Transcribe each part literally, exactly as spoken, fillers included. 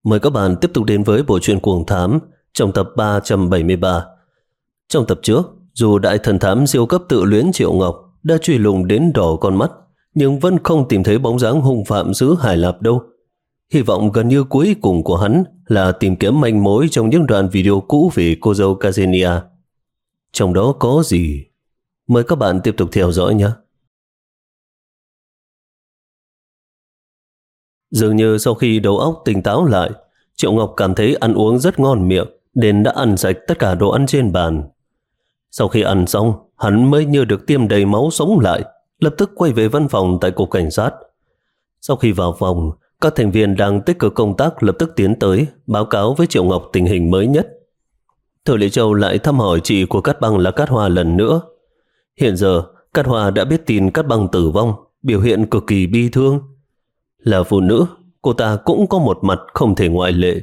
Mời các bạn tiếp tục đến với bộ truyện Cuồng Thám trong tập ba trăm bảy mươi ba. Trong tập trước, dù đại thần thám siêu cấp tự luyến Triệu Ngọc đã truy lùng đến đỏ con mắt, nhưng vẫn không tìm thấy bóng dáng hung phạm xứ Hải Lạp đâu. Hy vọng gần như cuối cùng của hắn là tìm kiếm manh mối trong những đoạn video cũ về cô dâu Ksenia. Trong đó có gì? Mời các bạn tiếp tục theo dõi nhé. Dường như sau khi đầu óc tỉnh táo lại, Triệu Ngọc cảm thấy ăn uống rất ngon miệng nên đã ăn sạch tất cả đồ ăn trên bàn. Sau khi ăn xong, hắn mới như được tiêm đầy máu sống lại, lập tức quay về văn phòng tại cục cảnh sát. Sau khi vào phòng, các thành viên đang tích cực công tác lập tức tiến tới báo cáo với Triệu Ngọc tình hình mới nhất. Thôi Lệ Châu lại thăm hỏi chị của Cát Băng là Cát Hoa lần nữa. Hiện giờ, Cát Hoa đã biết tin Cát Băng tử vong, biểu hiện cực kỳ bi thương. Là phụ nữ, cô ta cũng có một mặt không thể ngoại lệ.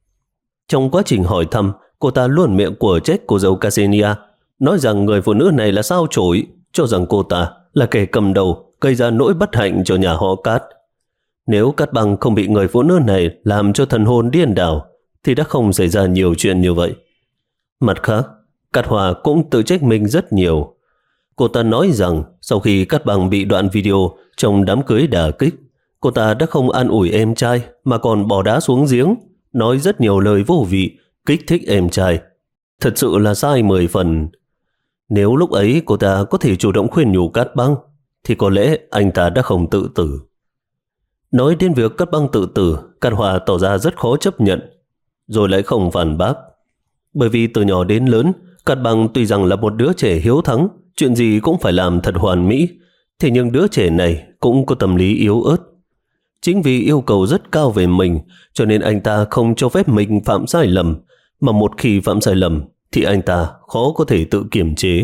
Trong quá trình hỏi thăm, cô ta luôn miệng của trách cô dâu Ksenia, nói rằng người phụ nữ này là sao chổi, cho rằng cô ta là kẻ cầm đầu gây ra nỗi bất hạnh cho nhà họ Cát. Nếu Cát Băng không bị người phụ nữ này làm cho thần hồn điên đảo, thì đã không xảy ra nhiều chuyện như vậy. Mặt khác, Cát Hoa cũng tự trách mình rất nhiều. Cô ta nói rằng sau khi Cát Băng bị đoạn video trong đám cưới đả kích, cô ta đã không an ủi em trai mà còn bỏ đá xuống giếng, nói rất nhiều lời vô vị, kích thích em trai. Thật sự là sai mười phần. Nếu lúc ấy cô ta có thể chủ động khuyên nhủ Cát Băng, thì có lẽ anh ta đã không tự tử. Nói đến việc Cát Băng tự tử, Cát Hoa tỏ ra rất khó chấp nhận, rồi lại không phản bác. Bởi vì từ nhỏ đến lớn, Cát Băng tuy rằng là một đứa trẻ hiếu thắng, chuyện gì cũng phải làm thật hoàn mỹ, thế nhưng đứa trẻ này cũng có tâm lý yếu ớt. Chính vì yêu cầu rất cao về mình, cho nên anh ta không cho phép mình phạm sai lầm, mà một khi phạm sai lầm thì anh ta khó có thể tự kiềm chế.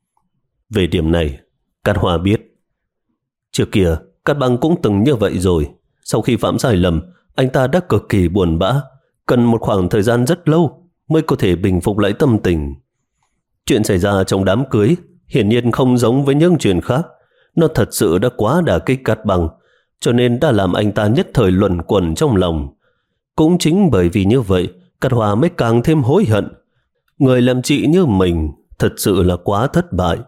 Về điểm này, Cát Hoa biết. Trước kia, Cát Băng cũng từng như vậy rồi. Sau khi phạm sai lầm, anh ta đã cực kỳ buồn bã, cần một khoảng thời gian rất lâu mới có thể bình phục lại tâm tình. Chuyện xảy ra trong đám cưới hiển nhiên không giống với những chuyện khác. Nó thật sự đã quá đả kích Cát Băng, cho nên đã làm anh ta nhất thời luẩn quẩn trong lòng. Cũng chính bởi vì như vậy, Cát Hoa mới càng thêm hối hận. Người làm chị như mình thật sự là quá thất bại.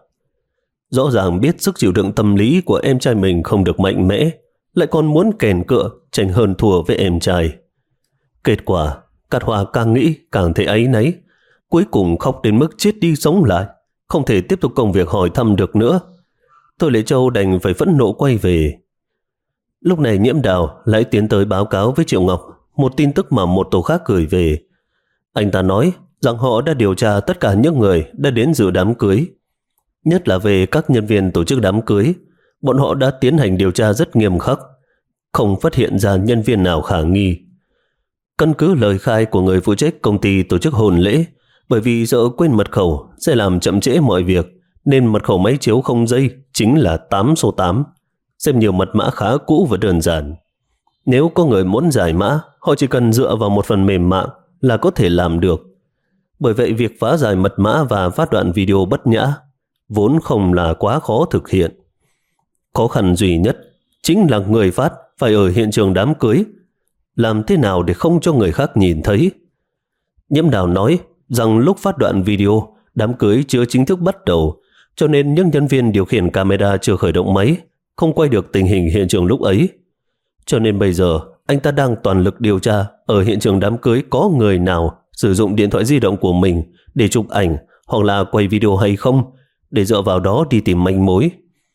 Rõ ràng biết sức chịu đựng tâm lý của em trai mình không được mạnh mẽ, lại còn muốn kèn cựa tranh hơn thua với em trai. Kết quả, Cát Hoa càng nghĩ càng thấy áy náy, cuối cùng khóc đến mức chết đi sống lại, không thể tiếp tục công việc hỏi thăm được nữa. Thôi Lệ Châu đành phải phẫn nộ quay về. Lúc này Nhiễm Đào lại tiến tới báo cáo với Triệu Ngọc một tin tức mà một tổ khác gửi về. Anh ta nói rằng họ đã điều tra tất cả những người đã đến dự đám cưới, nhất là về các nhân viên tổ chức đám cưới. Bọn họ đã tiến hành điều tra rất nghiêm khắc, không phát hiện ra nhân viên nào khả nghi. Căn cứ lời khai của người phụ trách công ty tổ chức hôn lễ, bởi vì sợ quên mật khẩu sẽ làm chậm trễ mọi việc, nên mật khẩu máy chiếu không dây chính là tám số tám, xem nhiều mật mã khá cũ và đơn giản. Nếu có người muốn giải mã, họ chỉ cần dựa vào một phần mềm mạng là có thể làm được. Bởi vậy việc phá giải mật mã và phát đoạn video bất nhã vốn không là quá khó thực hiện. Khó khăn duy nhất chính là người phát phải ở hiện trường đám cưới. Làm thế nào để không cho người khác nhìn thấy? Nhiễm Đào nói rằng lúc phát đoạn video, đám cưới chưa chính thức bắt đầu, cho nên những nhân viên điều khiển camera chưa khởi động máy, không quay được tình hình hiện trường lúc ấy. Cho nên bây giờ anh ta đang toàn lực điều tra ở hiện trường đám cưới có người nào sử dụng điện thoại di động của mình để chụp ảnh hoặc là quay video hay không, để dựa vào đó đi tìm manh mối.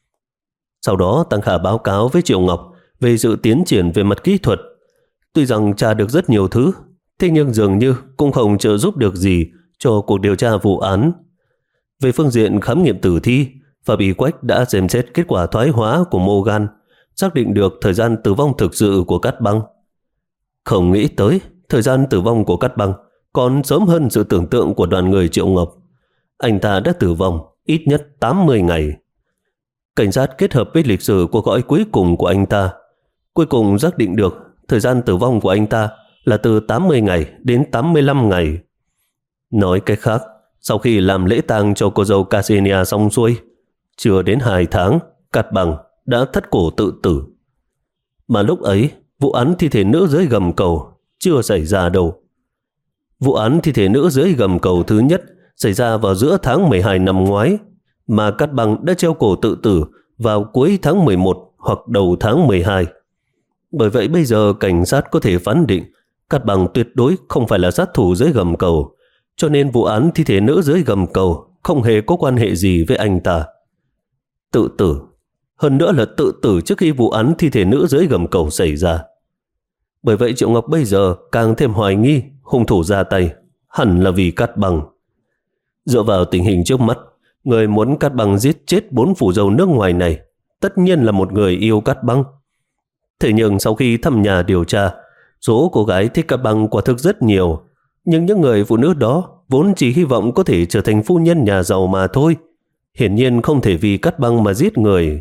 Sau đó Tăng Khả báo cáo với Triệu Ngọc về sự tiến triển về mặt kỹ thuật. Tuy rằng tra được rất nhiều thứ, thế nhưng dường như cũng không trợ giúp được gì cho cuộc điều tra vụ án. Về phương diện khám nghiệm tử thi, Phạm Y Quách đã xem xét kết quả thoái hóa của mô gan, xác định được thời gian tử vong thực sự của Cát Băng. Không nghĩ tới, thời gian tử vong của Cát Băng còn sớm hơn sự tưởng tượng của đoàn người Triệu Ngọc. Anh ta đã tử vong ít nhất tám mươi ngày. Cảnh sát kết hợp với lịch sử cuộc gọi cuối cùng của anh ta, cuối cùng xác định được thời gian tử vong của anh ta là từ tám mươi ngày đến tám mươi lăm ngày. Nói cách khác, sau khi làm lễ tang cho cô dâu Ksenia xong xuôi, chưa đến hai tháng, Cát Băng đã thất cổ tự tử. Mà lúc ấy, vụ án thi thể nữ dưới gầm cầu chưa xảy ra đâu. Vụ án thi thể nữ dưới gầm cầu thứ nhất xảy ra vào giữa tháng mười hai năm ngoái, mà Cát Băng đã treo cổ tự tử vào cuối tháng mười một hoặc đầu tháng mười hai. Bởi vậy bây giờ cảnh sát có thể phán định Cát Băng tuyệt đối không phải là sát thủ dưới gầm cầu, cho nên vụ án thi thể nữ dưới gầm cầu không hề có quan hệ gì với anh ta. Tự tử, hơn nữa là tự tử trước khi vụ án thi thể nữ dưới gầm cầu xảy ra. Bởi vậy Triệu Ngọc bây giờ càng thêm hoài nghi hung thủ ra tay hẳn là vì Cát Băng. Dựa vào tình hình trước mắt, người muốn Cát Băng giết chết bốn phù dâu nước ngoài này tất nhiên là một người yêu Cát Băng. Thế nhưng sau khi thăm nhà điều tra, số cô gái thích Cát Băng quả thực rất nhiều, nhưng những người phụ nữ đó vốn chỉ hy vọng có thể trở thành phu nhân nhà giàu mà thôi, hiển nhiên không thể vì Cát Băng mà giết người.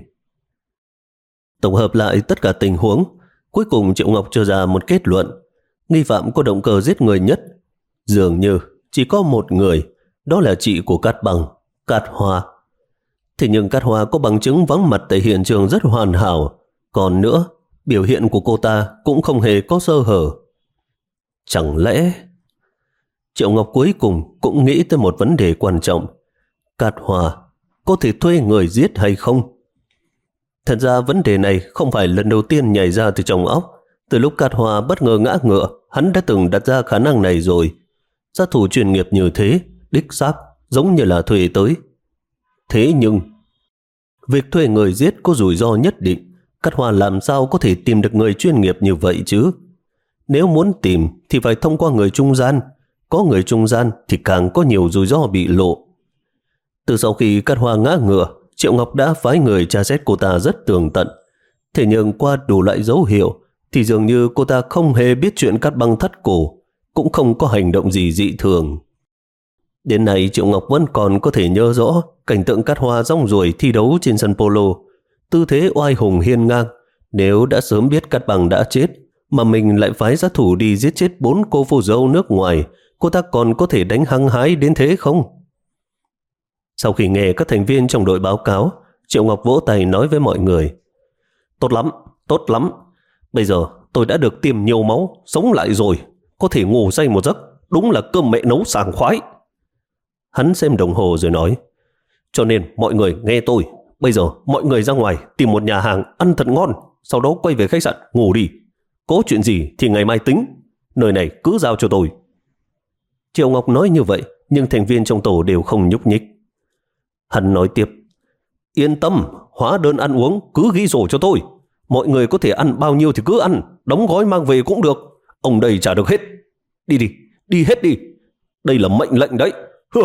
Tổng hợp lại tất cả tình huống, cuối cùng Triệu Ngọc cho ra một kết luận: nghi phạm có động cơ giết người nhất dường như chỉ có một người, đó là chị của Cát Băng, Cát Hoa. Thế nhưng Cát Hoa có bằng chứng vắng mặt tại hiện trường rất hoàn hảo, còn nữa, biểu hiện của cô ta cũng không hề có sơ hở. Chẳng lẽ... Triệu Ngọc cuối cùng cũng nghĩ tới một vấn đề quan trọng: Cát Hoa có thể thuê người giết hay không? Thật ra vấn đề này không phải lần đầu tiên nhảy ra từ trong óc. Từ lúc Cát Hoa bất ngờ ngã ngựa, hắn đã từng đặt ra khả năng này rồi. Sát thủ chuyên nghiệp như thế, đích xác giống như là thuê tới. Thế nhưng, việc thuê người giết có rủi ro nhất định. Cát Hoa làm sao có thể tìm được người chuyên nghiệp như vậy chứ? Nếu muốn tìm thì phải thông qua người trung gian. Có người trung gian thì càng có nhiều rủi ro bị lộ. Từ sau khi Cát Hoa ngã ngựa, Triệu Ngọc đã phái người tra xét cô ta rất tường tận. Thế nhưng qua đủ loại dấu hiệu thì dường như cô ta không hề biết chuyện Cát Băng thắt cổ, cũng không có hành động gì dị thường. Đến nay Triệu Ngọc vẫn còn có thể nhớ rõ cảnh tượng Cát Hoa rong ruổi thi đấu trên sân polo, tư thế oai hùng hiên ngang. Nếu đã sớm biết Cát Băng đã chết mà mình lại phái sát thủ đi giết chết bốn cô phù dâu nước ngoài, cô ta còn có thể đánh hăng hái đến thế không? Sau khi nghe các thành viên trong đội báo cáo, Triệu Ngọc vỗ tay nói với mọi người: Tốt lắm, tốt lắm. Bây giờ tôi đã được tiêm nhiều máu, sống lại rồi, có thể ngủ say một giấc, đúng là cơm mẹ nấu sảng khoái. Hắn xem đồng hồ rồi nói: Cho nên mọi người nghe tôi, bây giờ mọi người ra ngoài tìm một nhà hàng ăn thật ngon, sau đó quay về khách sạn ngủ đi. Có chuyện gì thì ngày mai tính, nơi này cứ giao cho tôi. Triệu Ngọc nói như vậy, nhưng thành viên trong tổ đều không nhúc nhích. Hắn nói tiếp: Yên tâm, hóa đơn ăn uống cứ ghi sổ cho tôi. Mọi người có thể ăn bao nhiêu thì cứ ăn, đóng gói mang về cũng được. Ông đây trả được hết. Đi đi, đi hết đi. Đây là mệnh lệnh đấy.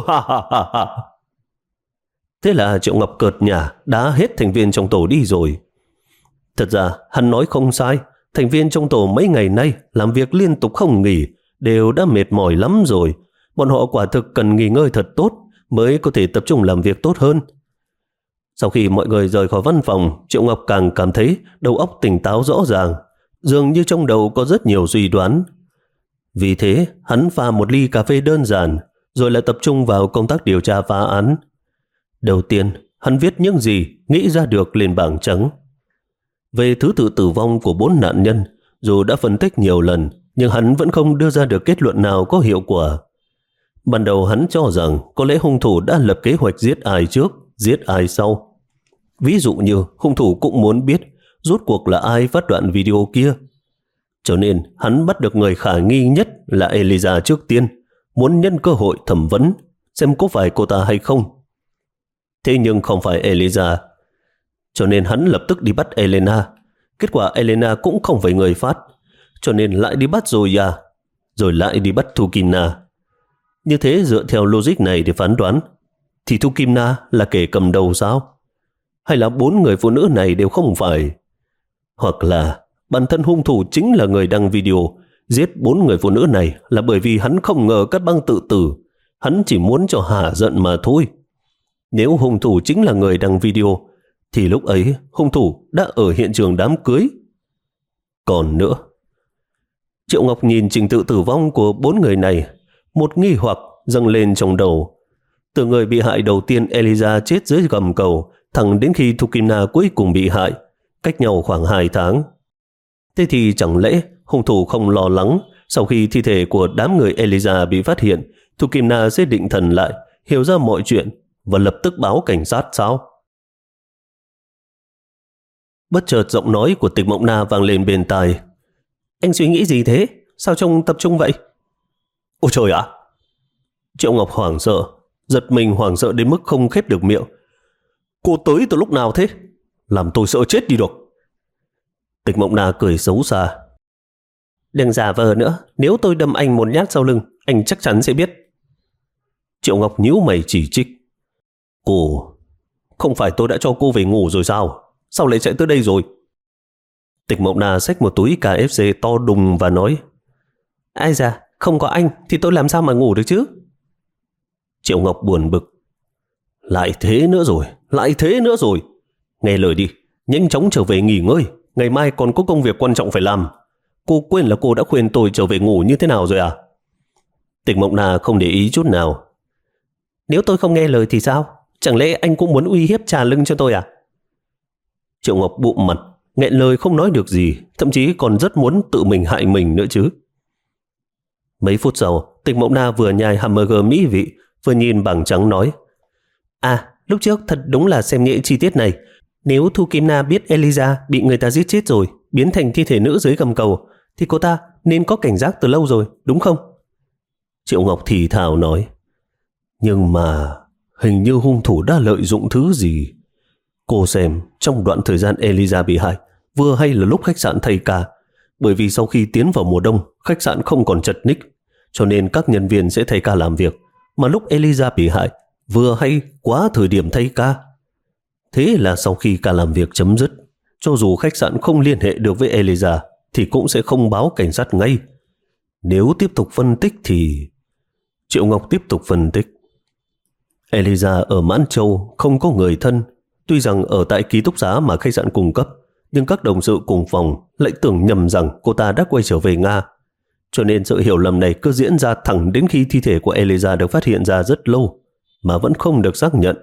Thế là Triệu Ngọc cợt nhả đá hết thành viên trong tổ đi rồi. Thật ra hắn nói không sai. Thành viên trong tổ mấy ngày nay làm việc liên tục không nghỉ, đều đã mệt mỏi lắm rồi. Bọn họ quả thực cần nghỉ ngơi thật tốt mới có thể tập trung làm việc tốt hơn. Sau khi mọi người rời khỏi văn phòng, Triệu Ngọc càng cảm thấy đầu óc tỉnh táo rõ ràng, dường như trong đầu có rất nhiều suy đoán. Vì thế, hắn pha một ly cà phê đơn giản, rồi lại tập trung vào công tác điều tra phá án. Đầu tiên, hắn viết những gì nghĩ ra được lên bảng trắng. Về thứ tự tử vong của bốn nạn nhân, dù đã phân tích nhiều lần, nhưng hắn vẫn không đưa ra được kết luận nào có hiệu quả. Ban đầu hắn cho rằng có lẽ hung thủ đã lập kế hoạch giết ai trước, giết ai sau. Ví dụ như hung thủ cũng muốn biết rốt cuộc là ai phát đoạn video kia. Cho nên hắn bắt được người khả nghi nhất là Eliza trước tiên, muốn nhân cơ hội thẩm vấn, xem có phải cô ta hay không. Thế nhưng không phải Eliza, cho nên hắn lập tức đi bắt Elena. Kết quả Elena cũng không phải người phát, cho nên lại đi bắt Zoya, rồi lại đi bắt Thukimna. Như thế dựa theo logic này để phán đoán, thì Thukimna là kẻ cầm đầu sao? Hay là bốn người phụ nữ này đều không phải? Hoặc là bản thân hung thủ chính là người đăng video giết bốn người phụ nữ này là bởi vì hắn không ngờ Cát Băng tự tử, hắn chỉ muốn cho hả giận mà thôi. Nếu hung thủ chính là người đăng video, thì lúc ấy hung thủ đã ở hiện trường đám cưới. Còn nữa, Triệu Ngọc nhìn trình tự tử vong của bốn người này, một nghi hoặc dâng lên trong đầu. Từ người bị hại đầu tiên Eliza chết dưới gầm cầu, thẳng đến khi Thukimna cuối cùng bị hại, cách nhau khoảng hai tháng. Thế thì chẳng lẽ hung thủ không lo lắng Sau khi thi thể của đám người Eliza bị phát hiện, Thu Kim Na sẽ định thần lại, hiểu ra mọi chuyện và lập tức báo cảnh sát sao? Bất chợt giọng nói của Tịch Mộng Na vang lên bên tai. Anh suy nghĩ gì thế? Sao trông tập trung vậy? Ôi trời ạ! Triệu Ngọc hoảng sợ, giật mình hoảng sợ đến mức không khép được miệng. Cô tới từ lúc nào thế? Làm tôi sợ chết đi được. Tịch Mộng Na cười xấu xa. Đừng giả vờ nữa, nếu tôi đâm anh một nhát sau lưng, anh chắc chắn sẽ biết. Triệu Ngọc nhíu mày chỉ trích. Cô, không phải tôi đã cho cô về ngủ rồi sao? Sao lại chạy tới đây rồi? Tịch Mộng Na xách một túi ca ép xê to đùng và nói. Ai da, không có anh thì tôi làm sao mà ngủ được chứ? Triệu Ngọc buồn bực. Lại thế nữa rồi, lại thế nữa rồi. Nghe lời đi, nhanh chóng trở về nghỉ ngơi, ngày mai còn có công việc quan trọng phải làm. Cô quên là cô đã khuyên tôi trở về ngủ như thế nào rồi à? Tịch Mộng Na không để ý chút nào. Nếu tôi không nghe lời thì sao? Chẳng lẽ anh cũng muốn uy hiếp trà lưng cho tôi à? Triệu Ngọc bụm mặt, nghẹn lời không nói được gì, thậm chí còn rất muốn tự mình hại mình nữa chứ. Mấy phút sau, Tịch Mộng Na vừa nhai hamburger mỹ vị, vừa nhìn bảng trắng nói. À, lúc trước thật đúng là xem nhẹ chi tiết này. Nếu Thu Kim Na biết Eliza bị người ta giết chết rồi, biến thành thi thể nữ dưới gầm cầu, thì cô ta nên có cảnh giác từ lâu rồi, đúng không? Triệu Ngọc thì thào nói. Nhưng mà hình như hung thủ đã lợi dụng thứ gì. Cô xem, trong đoạn thời gian Eliza bị hại, vừa hay là lúc khách sạn thay ca. Bởi vì sau khi tiến vào mùa đông, khách sạn không còn chật ních, cho nên các nhân viên sẽ thay ca làm việc. Mà lúc Eliza bị hại, vừa hay quá thời điểm thay ca. Thế là sau khi ca làm việc chấm dứt, cho dù khách sạn không liên hệ được với Eliza thì cũng sẽ không báo cảnh sát ngay. Nếu tiếp tục phân tích thì... Triệu Ngọc tiếp tục phân tích. Eliza ở Mãn Châu không có người thân. Tuy rằng ở tại ký túc xá mà khách sạn cung cấp, nhưng các đồng sự cùng phòng lại tưởng nhầm rằng cô ta đã quay trở về Nga. Cho nên sự hiểu lầm này cứ diễn ra thẳng đến khi thi thể của Eliza được phát hiện ra rất lâu mà vẫn không được xác nhận.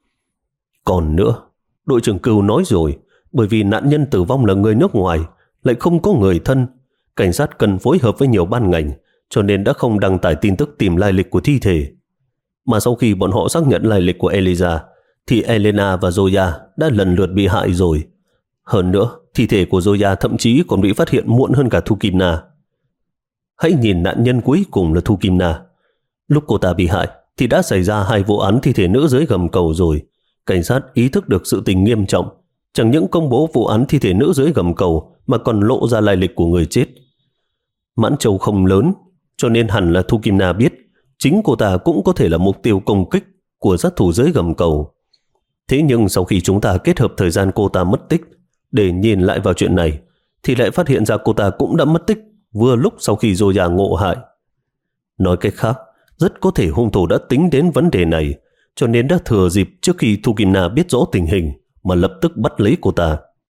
Còn nữa, đội trưởng Cừu nói rồi, bởi vì nạn nhân tử vong là người nước ngoài, lại không có người thân, cảnh sát cần phối hợp với nhiều ban ngành, cho nên đã không đăng tải tin tức tìm lai lịch của thi thể. Mà sau khi bọn họ xác nhận lai lịch của Eliza, thì Elena và Zoya đã lần lượt bị hại rồi. Hơn nữa, thi thể của Zoya thậm chí còn bị phát hiện muộn hơn cả Thu Kim Na. Hãy nhìn nạn nhân cuối cùng là Thu Kim Na. Lúc cô ta bị hại thì đã xảy ra hai vụ án thi thể nữ dưới gầm cầu rồi. Cảnh sát ý thức được sự tình nghiêm trọng, chẳng những công bố vụ án thi thể nữ dưới gầm cầu mà còn lộ ra lai lịch của người chết. Mãn Châu không lớn, cho nên hẳn là Thu Kim Na biết chính cô ta cũng có thể là mục tiêu công kích của sát thủ dưới gầm cầu. Thế nhưng sau khi chúng ta kết hợp thời gian cô ta mất tích để nhìn lại vào chuyện này, thì lại phát hiện ra cô ta cũng đã mất tích vừa lúc sau khi Zoya ngộ hại. Nói cách khác, rất có thể hung thủ đã tính đến vấn đề này, cho nên đã thừa dịp trước khi Thu Kim Na biết rõ tình hình mà lập tức bắt lấy cô ta.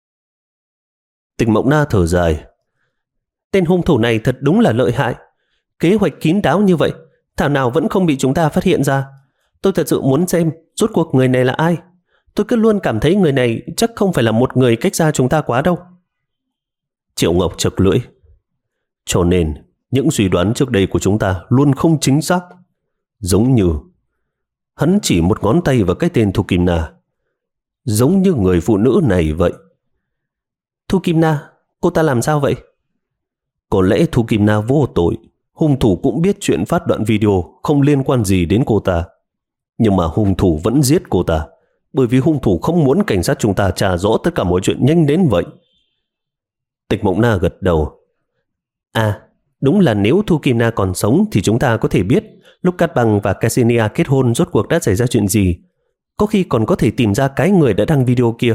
Tịch Mộng Na thở dài. Tên hung thủ này thật đúng là lợi hại. Kế hoạch kín đáo như vậy, thảo nào vẫn không bị chúng ta phát hiện ra. Tôi thật sự muốn xem rốt cuộc người này là ai. Tôi cứ luôn cảm thấy người này chắc không phải là một người cách xa chúng ta quá đâu. Triệu Ngọc chật lưỡi. Cho nên, những suy đoán trước đây của chúng ta luôn không chính xác. Giống như hắn chỉ một ngón tay vào cái tên Thu Kim Na. Giống như người phụ nữ này vậy. Thu Kim Na, cô ta làm sao vậy? Có lẽ Thu Kim Na vô tội. Hung thủ cũng biết chuyện phát đoạn video không liên quan gì đến cô ta. Nhưng mà hung thủ vẫn giết cô ta, bởi vì hung thủ không muốn cảnh sát chúng ta tra rõ tất cả mọi chuyện nhanh đến vậy. Tịch Mộng Na gật đầu. À, đúng là nếu Thu Kim Na còn sống thì chúng ta có thể biết lúc Cát Bằng và Cassinia kết hôn rốt cuộc đã xảy ra chuyện gì. Có khi còn có thể tìm ra cái người đã đăng video kia.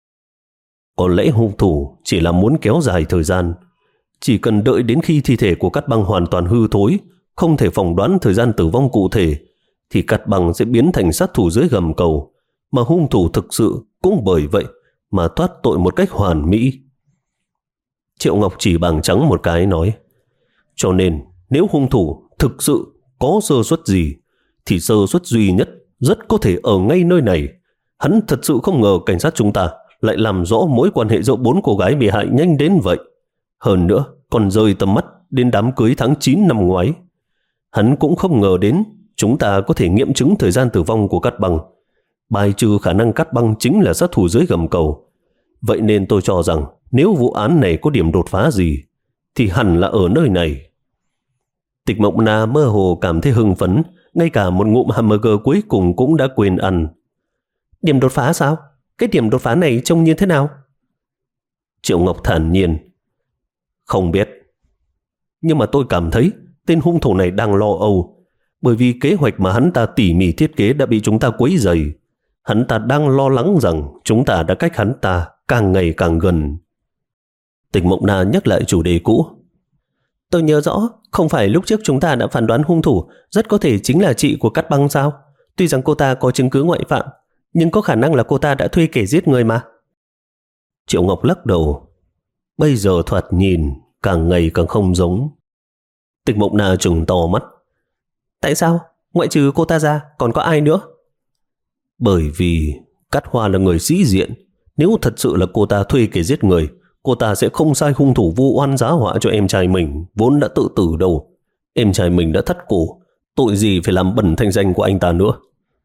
Có lẽ hung thủ chỉ là muốn kéo dài thời gian. Chỉ cần đợi đến khi thi thể của Cát Bằng hoàn toàn hư thối, không thể phỏng đoán thời gian tử vong cụ thể, thì Cát Bằng sẽ biến thành sát thủ dưới gầm cầu, mà hung thủ thực sự cũng bởi vậy mà thoát tội một cách hoàn mỹ. Triệu Ngọc chỉ bảng trắng một cái nói, cho nên nếu hung thủ thực sự có sơ suất gì, thì sơ suất duy nhất rất có thể ở ngay nơi này. Hắn thật sự không ngờ cảnh sát chúng ta lại làm rõ mối quan hệ giữa bốn cô gái bị hại nhanh đến vậy. Hơn nữa, còn rơi tầm mắt đến đám cưới tháng chín năm ngoái. Hắn cũng không ngờ đến chúng ta có thể nghiệm chứng thời gian tử vong của Cát Băng, bài trừ khả năng Cát Băng chính là sát thủ dưới gầm cầu. Vậy nên tôi cho rằng nếu vụ án này có điểm đột phá gì thì hẳn là ở nơi này. Tịch Mộng Na mơ hồ cảm thấy hưng phấn, ngay cả một ngụm hamburger cuối cùng cũng đã quên ăn. Điểm đột phá sao? Cái điểm đột phá này trông như thế nào? Triệu Ngọc thản nhiên. Không biết. Nhưng mà tôi cảm thấy tên hung thủ này đang lo âu, bởi vì kế hoạch mà hắn ta tỉ mỉ thiết kế đã bị chúng ta quấy rầy. Hắn ta đang lo lắng rằng chúng ta đã cách hắn ta càng ngày càng gần. Tịch Mộng Na nhắc lại chủ đề cũ. Tôi nhớ rõ, không phải lúc trước chúng ta đã phán đoán hung thủ rất có thể chính là chị của Cát Băng sao? Tuy rằng cô ta có chứng cứ ngoại phạm, nhưng có khả năng là cô ta đã thuê kẻ giết người mà. Triệu Ngọc lắc đầu. Bây giờ thoạt nhìn càng ngày càng không giống. Tịch Mộng Na trừng to mắt. Tại sao? Ngoại trừ cô ta ra còn có ai nữa? Bởi vì Cát Hoa là người sĩ diện. Nếu thật sự là cô ta thuê kẻ giết người, cô ta sẽ không sai hung thủ vu oan giá họa cho em trai mình vốn đã tự tử đâu. Em trai mình đã thất cổ, tội gì phải làm bẩn thanh danh của anh ta nữa.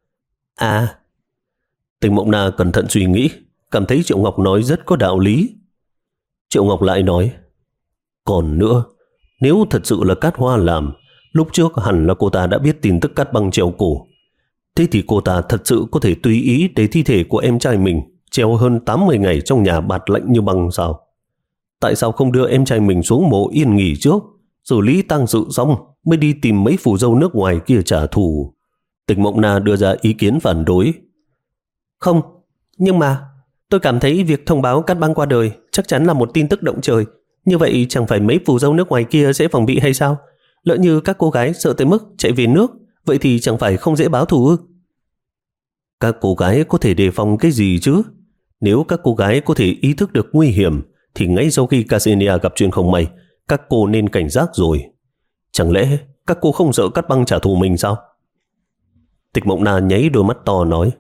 À. Tịch Mộng Na cẩn thận suy nghĩ, cảm thấy Triệu Ngọc nói rất có đạo lý. Triệu Ngọc lại nói, còn nữa, nếu thật sự là Cát Hoa làm, lúc trước hẳn là cô ta đã biết tin tức Cát Băng treo cổ. Thế thì cô ta thật sự có thể tùy ý để thi thể của em trai mình treo hơn tám mươi ngày trong nhà bạt lạnh như băng sao? Tại sao không đưa em trai mình xuống mộ yên nghỉ trước, xử lý tang sự xong mới đi tìm mấy phù dâu nước ngoài kia trả thù? Tịch Mộng Na đưa ra ý kiến phản đối. Không, nhưng mà tôi cảm thấy việc thông báo Cát Băng qua đời chắc chắn là một tin tức động trời. Như vậy chẳng phải mấy phù dâu nước ngoài kia sẽ phòng bị hay sao? Lỡ như các cô gái sợ tới mức chạy về nước, vậy thì chẳng phải không dễ báo thù ư? Các cô gái có thể đề phòng cái gì chứ? Nếu các cô gái có thể ý thức được nguy hiểm thì ngay sau khi Ksenia gặp chuyện không may, các cô nên cảnh giác rồi. Chẳng lẽ các cô không sợ Cát Băng trả thù mình sao? Tịch Mộng Na nháy đôi mắt to nói,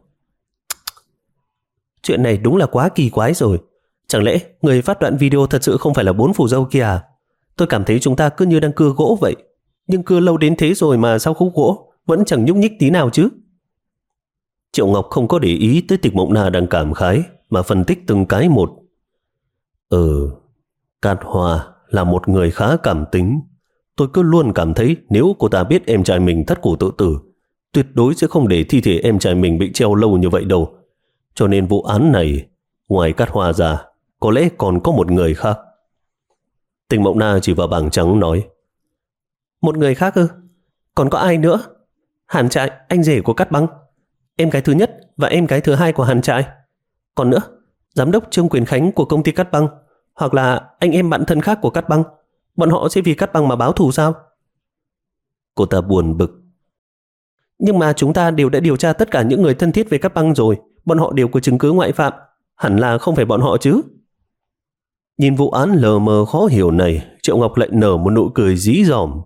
chuyện này đúng là quá kỳ quái rồi. Chẳng lẽ người phát đoạn video thật sự không phải là bốn phù dâu kia à? Tôi cảm thấy chúng ta cứ như đang cưa gỗ vậy. Nhưng cưa lâu đến thế rồi mà sao khúc gỗ vẫn chẳng nhúc nhích tí nào chứ? Triệu Ngọc không có để ý tới Tịch Mộng Na đang cảm khái, mà phân tích từng cái một. Ừ, Cát Hoa là một người khá cảm tính. Tôi cứ luôn cảm thấy nếu cô ta biết em trai mình thất cổ tự tử, tuyệt đối sẽ không để thi thể em trai mình bị treo lâu như vậy đâu. Cho nên vụ án này, ngoài Cát Hoa ra, có lẽ còn có một người khác. Tịch Mộng Na chỉ vào bảng trắng nói, một người khác ư? Còn có ai nữa? Hàn Trại, anh rể của Cát Băng, em gái thứ nhất và em gái thứ hai của Hàn Trại. Còn nữa, giám đốc Trương Quyền Khánh của công ty Cát Băng, hoặc là anh em bạn thân khác của Cát Băng. Bọn họ sẽ vì Cát Băng mà báo thù sao? Cô ta buồn bực. Nhưng mà chúng ta đều đã điều tra tất cả những người thân thiết với Cát Băng rồi. Bọn họ đều có chứng cứ ngoại phạm. Hẳn là không phải bọn họ chứ? Nhìn vụ án lờ mờ khó hiểu này, Triệu Ngọc lại nở một nụ cười dí dỏm.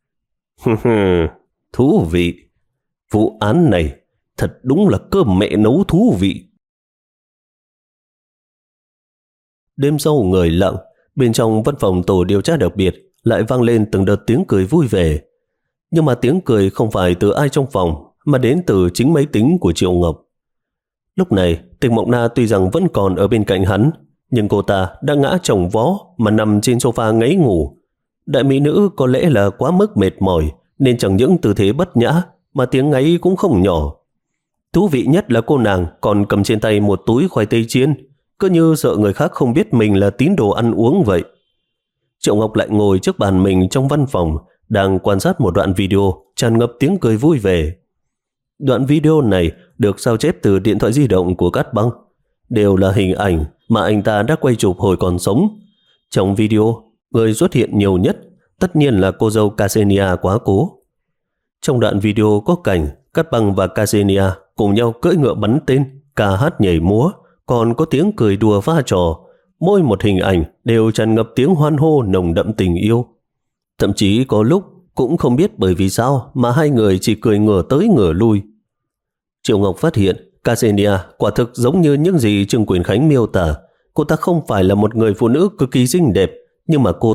Thú vị. Vụ án này thật đúng là cơm mẹ nấu thú vị. Đêm sau người lặng, bên trong văn phòng tổ điều tra đặc biệt lại vang lên từng đợt tiếng cười vui vẻ. Nhưng mà tiếng cười không phải từ ai trong phòng, mà đến từ chính máy tính của Triệu Ngọc. Lúc này, Tịch Mộng Na tuy rằng vẫn còn ở bên cạnh hắn, nhưng cô ta đã ngã chồng vó mà nằm trên sofa ngáy ngủ. Đại mỹ nữ có lẽ là quá mức mệt mỏi, nên chẳng những tư thế bất nhã mà tiếng ngáy cũng không nhỏ. Thú vị nhất là cô nàng còn cầm trên tay một túi khoai tây chiên, cứ như sợ người khác không biết mình là tín đồ ăn uống vậy. Triệu Ngọc lại ngồi trước bàn mình trong văn phòng, đang quan sát một đoạn video tràn ngập tiếng cười vui vẻ. Đoạn video này được sao chép từ điện thoại di động của Cát Băng, đều là hình ảnh mà anh ta đã quay chụp hồi còn sống. Trong video, người xuất hiện nhiều nhất tất nhiên là cô dâu Ksenia quá cố. Trong đoạn video có cảnh Cát Băng và Ksenia cùng nhau cưỡi ngựa bắn tên, ca hát nhảy múa, còn có tiếng cười đùa pha trò. Mỗi một hình ảnh đều tràn ngập tiếng hoan hô nồng đậm tình yêu. Thậm chí có lúc cũng không biết bởi vì sao mà hai người chỉ cười ngửa tới ngửa lui. Triệu Ngọc phát hiện Ksenia quả thực giống như những gì Trương Quyền Khánh miêu tả. Cô ta không phải là một người phụ nữ cực kỳ xinh đẹp, nhưng mà cô ta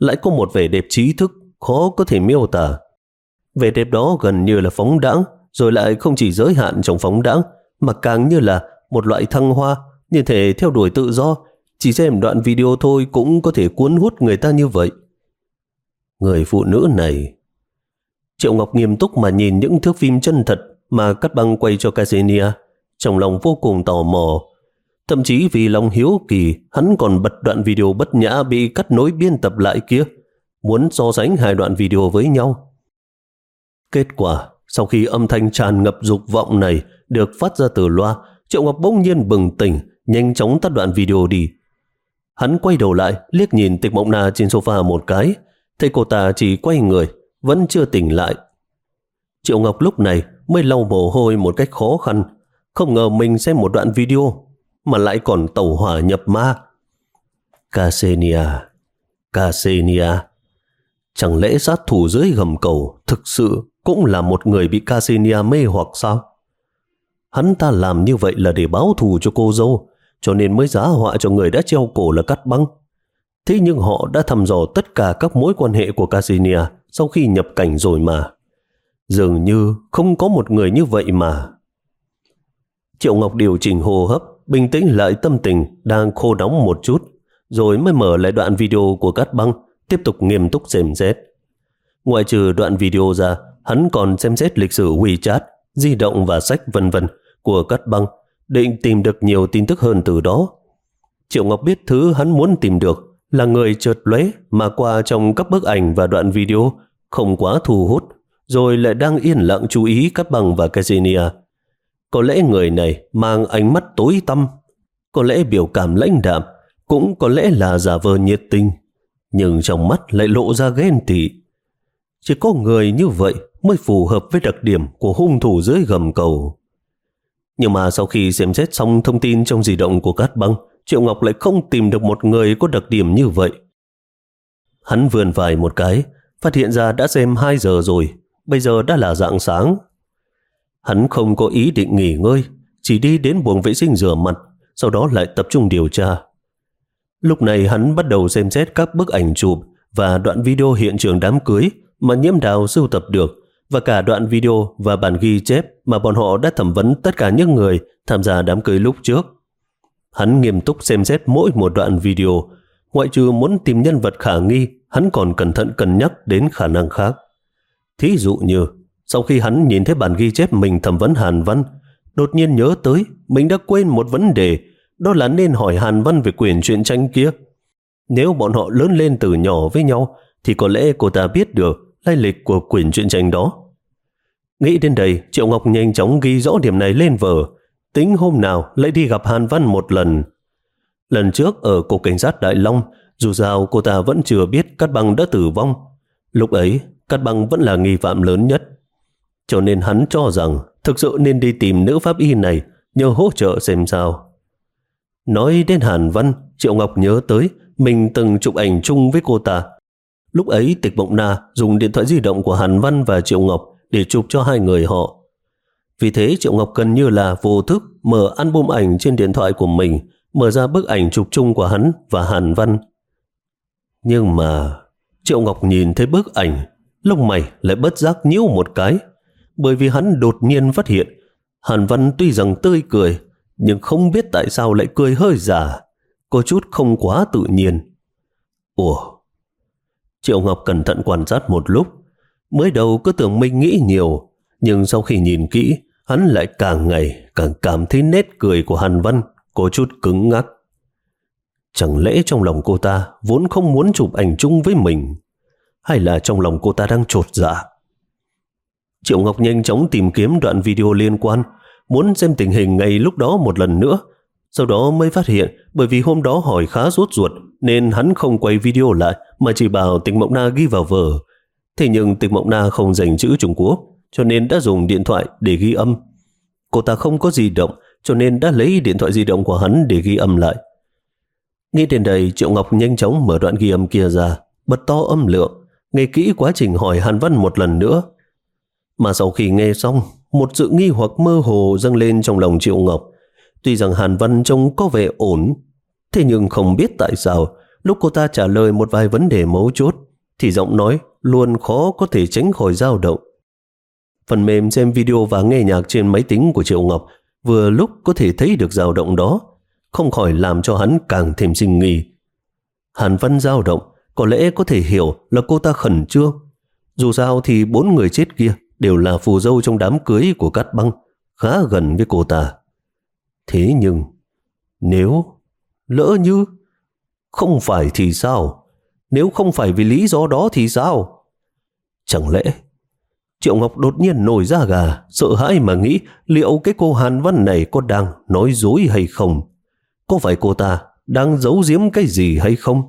lại có một vẻ đẹp trí thức khó có thể miêu tả. Vẻ đẹp đó gần như là phóng đãng, rồi lại không chỉ giới hạn trong phóng đãng, mà càng như là một loại thăng hoa, như thể theo đuổi tự do. Chỉ xem đoạn video thôi cũng có thể cuốn hút người ta như vậy. Người phụ nữ này... Triệu Ngọc nghiêm túc mà nhìn những thước phim chân thật mà Cát Băng quay cho Ksenia, trong lòng vô cùng tò mò. Thậm chí vì lòng hiếu kỳ, hắn còn bật đoạn video bất nhã bị cắt nối biên tập lại kia, muốn so sánh hai đoạn video với nhau. Kết quả, sau khi âm thanh tràn ngập dục vọng này được phát ra từ loa, Triệu Ngọc bỗng nhiên bừng tỉnh, nhanh chóng tắt đoạn video đi. Hắn quay đầu lại, liếc nhìn Tịch Mộng Na trên sofa một cái, thấy cô ta chỉ quay người, vẫn chưa tỉnh lại. Triệu Ngọc lúc này mới lau mồ hôi một cách khó khăn, không ngờ mình xem một đoạn video mà lại còn tẩu hỏa nhập ma. Ksenia, Ksenia, chẳng lẽ sát thủ dưới gầm cầu thực sự cũng là một người bị Ksenia mê hoặc sao? Hắn ta làm như vậy là để báo thù cho cô dâu, cho nên mới giá họa cho người đã treo cổ là Cát Băng. Thế nhưng họ đã thăm dò tất cả các mối quan hệ của Ksenia sau khi nhập cảnh rồi mà. Dường như không có một người như vậy mà. Triệu Ngọc điều chỉnh hô hấp, bình tĩnh lại tâm tình đang khô nóng một chút, rồi mới mở lại đoạn video của Cát Băng, tiếp tục nghiêm túc xem xét. Ngoại trừ đoạn video ra, hắn còn xem xét lịch sử WeChat, di động và sách vân vân của Cát Băng, định tìm được nhiều tin tức hơn từ đó. Triệu Ngọc biết thứ hắn muốn tìm được là người chợt lóe mà qua trong các bức ảnh và đoạn video không quá thu hút, rồi lại đang yên lặng chú ý Cát Băng và Ksenia. Có lẽ người này mang ánh mắt tối tăm, có lẽ biểu cảm lãnh đạm, cũng có lẽ là giả vờ nhiệt tình, nhưng trong mắt lại lộ ra ghen tị. Chỉ có người như vậy mới phù hợp với đặc điểm của hung thủ dưới gầm cầu. Nhưng mà sau khi xem xét xong thông tin trong di động của Cát Băng, Triệu Ngọc lại không tìm được một người có đặc điểm như vậy. Hắn vươn vai một cái, phát hiện ra đã xem hai giờ rồi, bây giờ đã là rạng sáng. Hắn không có ý định nghỉ ngơi, chỉ đi đến buồng vệ sinh rửa mặt, sau đó lại tập trung điều tra. Lúc này hắn bắt đầu xem xét các bức ảnh chụp và đoạn video hiện trường đám cưới mà Nhiễm Đào sưu tập được, và cả đoạn video và bản ghi chép mà bọn họ đã thẩm vấn tất cả những người tham gia đám cưới lúc trước. Hắn nghiêm túc xem xét mỗi một đoạn video, ngoại trừ muốn tìm nhân vật khả nghi, hắn còn cẩn thận cân nhắc đến khả năng khác. Thí dụ như, sau khi hắn nhìn thấy bản ghi chép mình thẩm vấn Hàn Văn, đột nhiên nhớ tới mình đã quên một vấn đề, đó là nên hỏi Hàn Văn về quyển truyện tranh kia. Nếu bọn họ lớn lên từ nhỏ với nhau, thì có lẽ cô ta biết được lai lịch của quyển truyện tranh đó. Nghĩ đến đây, Triệu Ngọc nhanh chóng ghi rõ điểm này lên vở, tính hôm nào lại đi gặp Hàn Văn một lần. Lần trước ở cục cảnh sát Đại Long, dù sao cô ta vẫn chưa biết Cát Băng đã tử vong. Lúc ấy, Cát Băng vẫn là nghi phạm lớn nhất. Cho nên hắn cho rằng thực sự nên đi tìm nữ pháp y này nhờ hỗ trợ xem sao. Nói đến Hàn Văn, Triệu Ngọc nhớ tới mình từng chụp ảnh chung với cô ta. Lúc ấy Tịch Mộng Na dùng điện thoại di động của Hàn Văn và Triệu Ngọc để chụp cho hai người họ. Vì thế Triệu Ngọc gần như là vô thức mở album ảnh trên điện thoại của mình, mở ra bức ảnh chụp chung của hắn và Hàn Văn. Nhưng mà Triệu Ngọc nhìn thấy bức ảnh, lông mày lại bất giác nhíu một cái, bởi vì hắn đột nhiên phát hiện Hàn Văn tuy rằng tươi cười, nhưng không biết tại sao lại cười hơi giả, có chút không quá tự nhiên. Ủa? Triệu Ngọc cẩn thận quan sát một lúc, mới đầu cứ tưởng mình nghĩ nhiều, nhưng sau khi nhìn kỹ, hắn lại càng ngày càng cảm thấy nét cười của Hàn Văn có chút cứng ngắc. Chẳng lẽ trong lòng cô ta vốn không muốn chụp ảnh chung với mình, hay là trong lòng cô ta đang chột dạ? Triệu Ngọc nhanh chóng tìm kiếm đoạn video liên quan, muốn xem tình hình ngày lúc đó một lần nữa. Sau đó mới phát hiện bởi vì hôm đó hỏi khá sốt ruột nên hắn không quay video lại mà chỉ bảo Tịch Mộng Na ghi vào vở. Thế nhưng Tịch Mộng Na không dành chữ Trung Quốc cho nên đã dùng điện thoại để ghi âm. Cô ta không có di động cho nên đã lấy điện thoại di động của hắn để ghi âm lại. Nghĩ đến đây, Triệu Ngọc nhanh chóng mở đoạn ghi âm kia ra, bật to âm lượng, nghe kỹ quá trình hỏi Hàn Văn một lần nữa. Mà sau khi nghe xong, một sự nghi hoặc mơ hồ dâng lên trong lòng Triệu Ngọc. Tuy rằng Hàn Văn trông có vẻ ổn, thế nhưng không biết tại sao lúc cô ta trả lời một vài vấn đề mấu chốt, thì giọng nói luôn khó có thể tránh khỏi dao động. Phần mềm xem video và nghe nhạc trên máy tính của Triệu Ngọc vừa lúc có thể thấy được dao động đó, không khỏi làm cho hắn càng thêm sinh nghi. Hàn Vân dao động, có lẽ có thể hiểu là cô ta khẩn trương. Dù sao thì bốn người chết kia đều là phù dâu trong đám cưới của Cát Băng, khá gần với cô ta. Thế nhưng, nếu, lỡ như, không phải thì sao? Nếu không phải vì lý do đó thì sao? Chẳng lẽ, Triệu Ngọc đột nhiên nổi da gà, sợ hãi mà nghĩ liệu cái cô Hàn Vân này có đang nói dối hay không? Có phải cô ta đang giấu giếm cái gì hay không?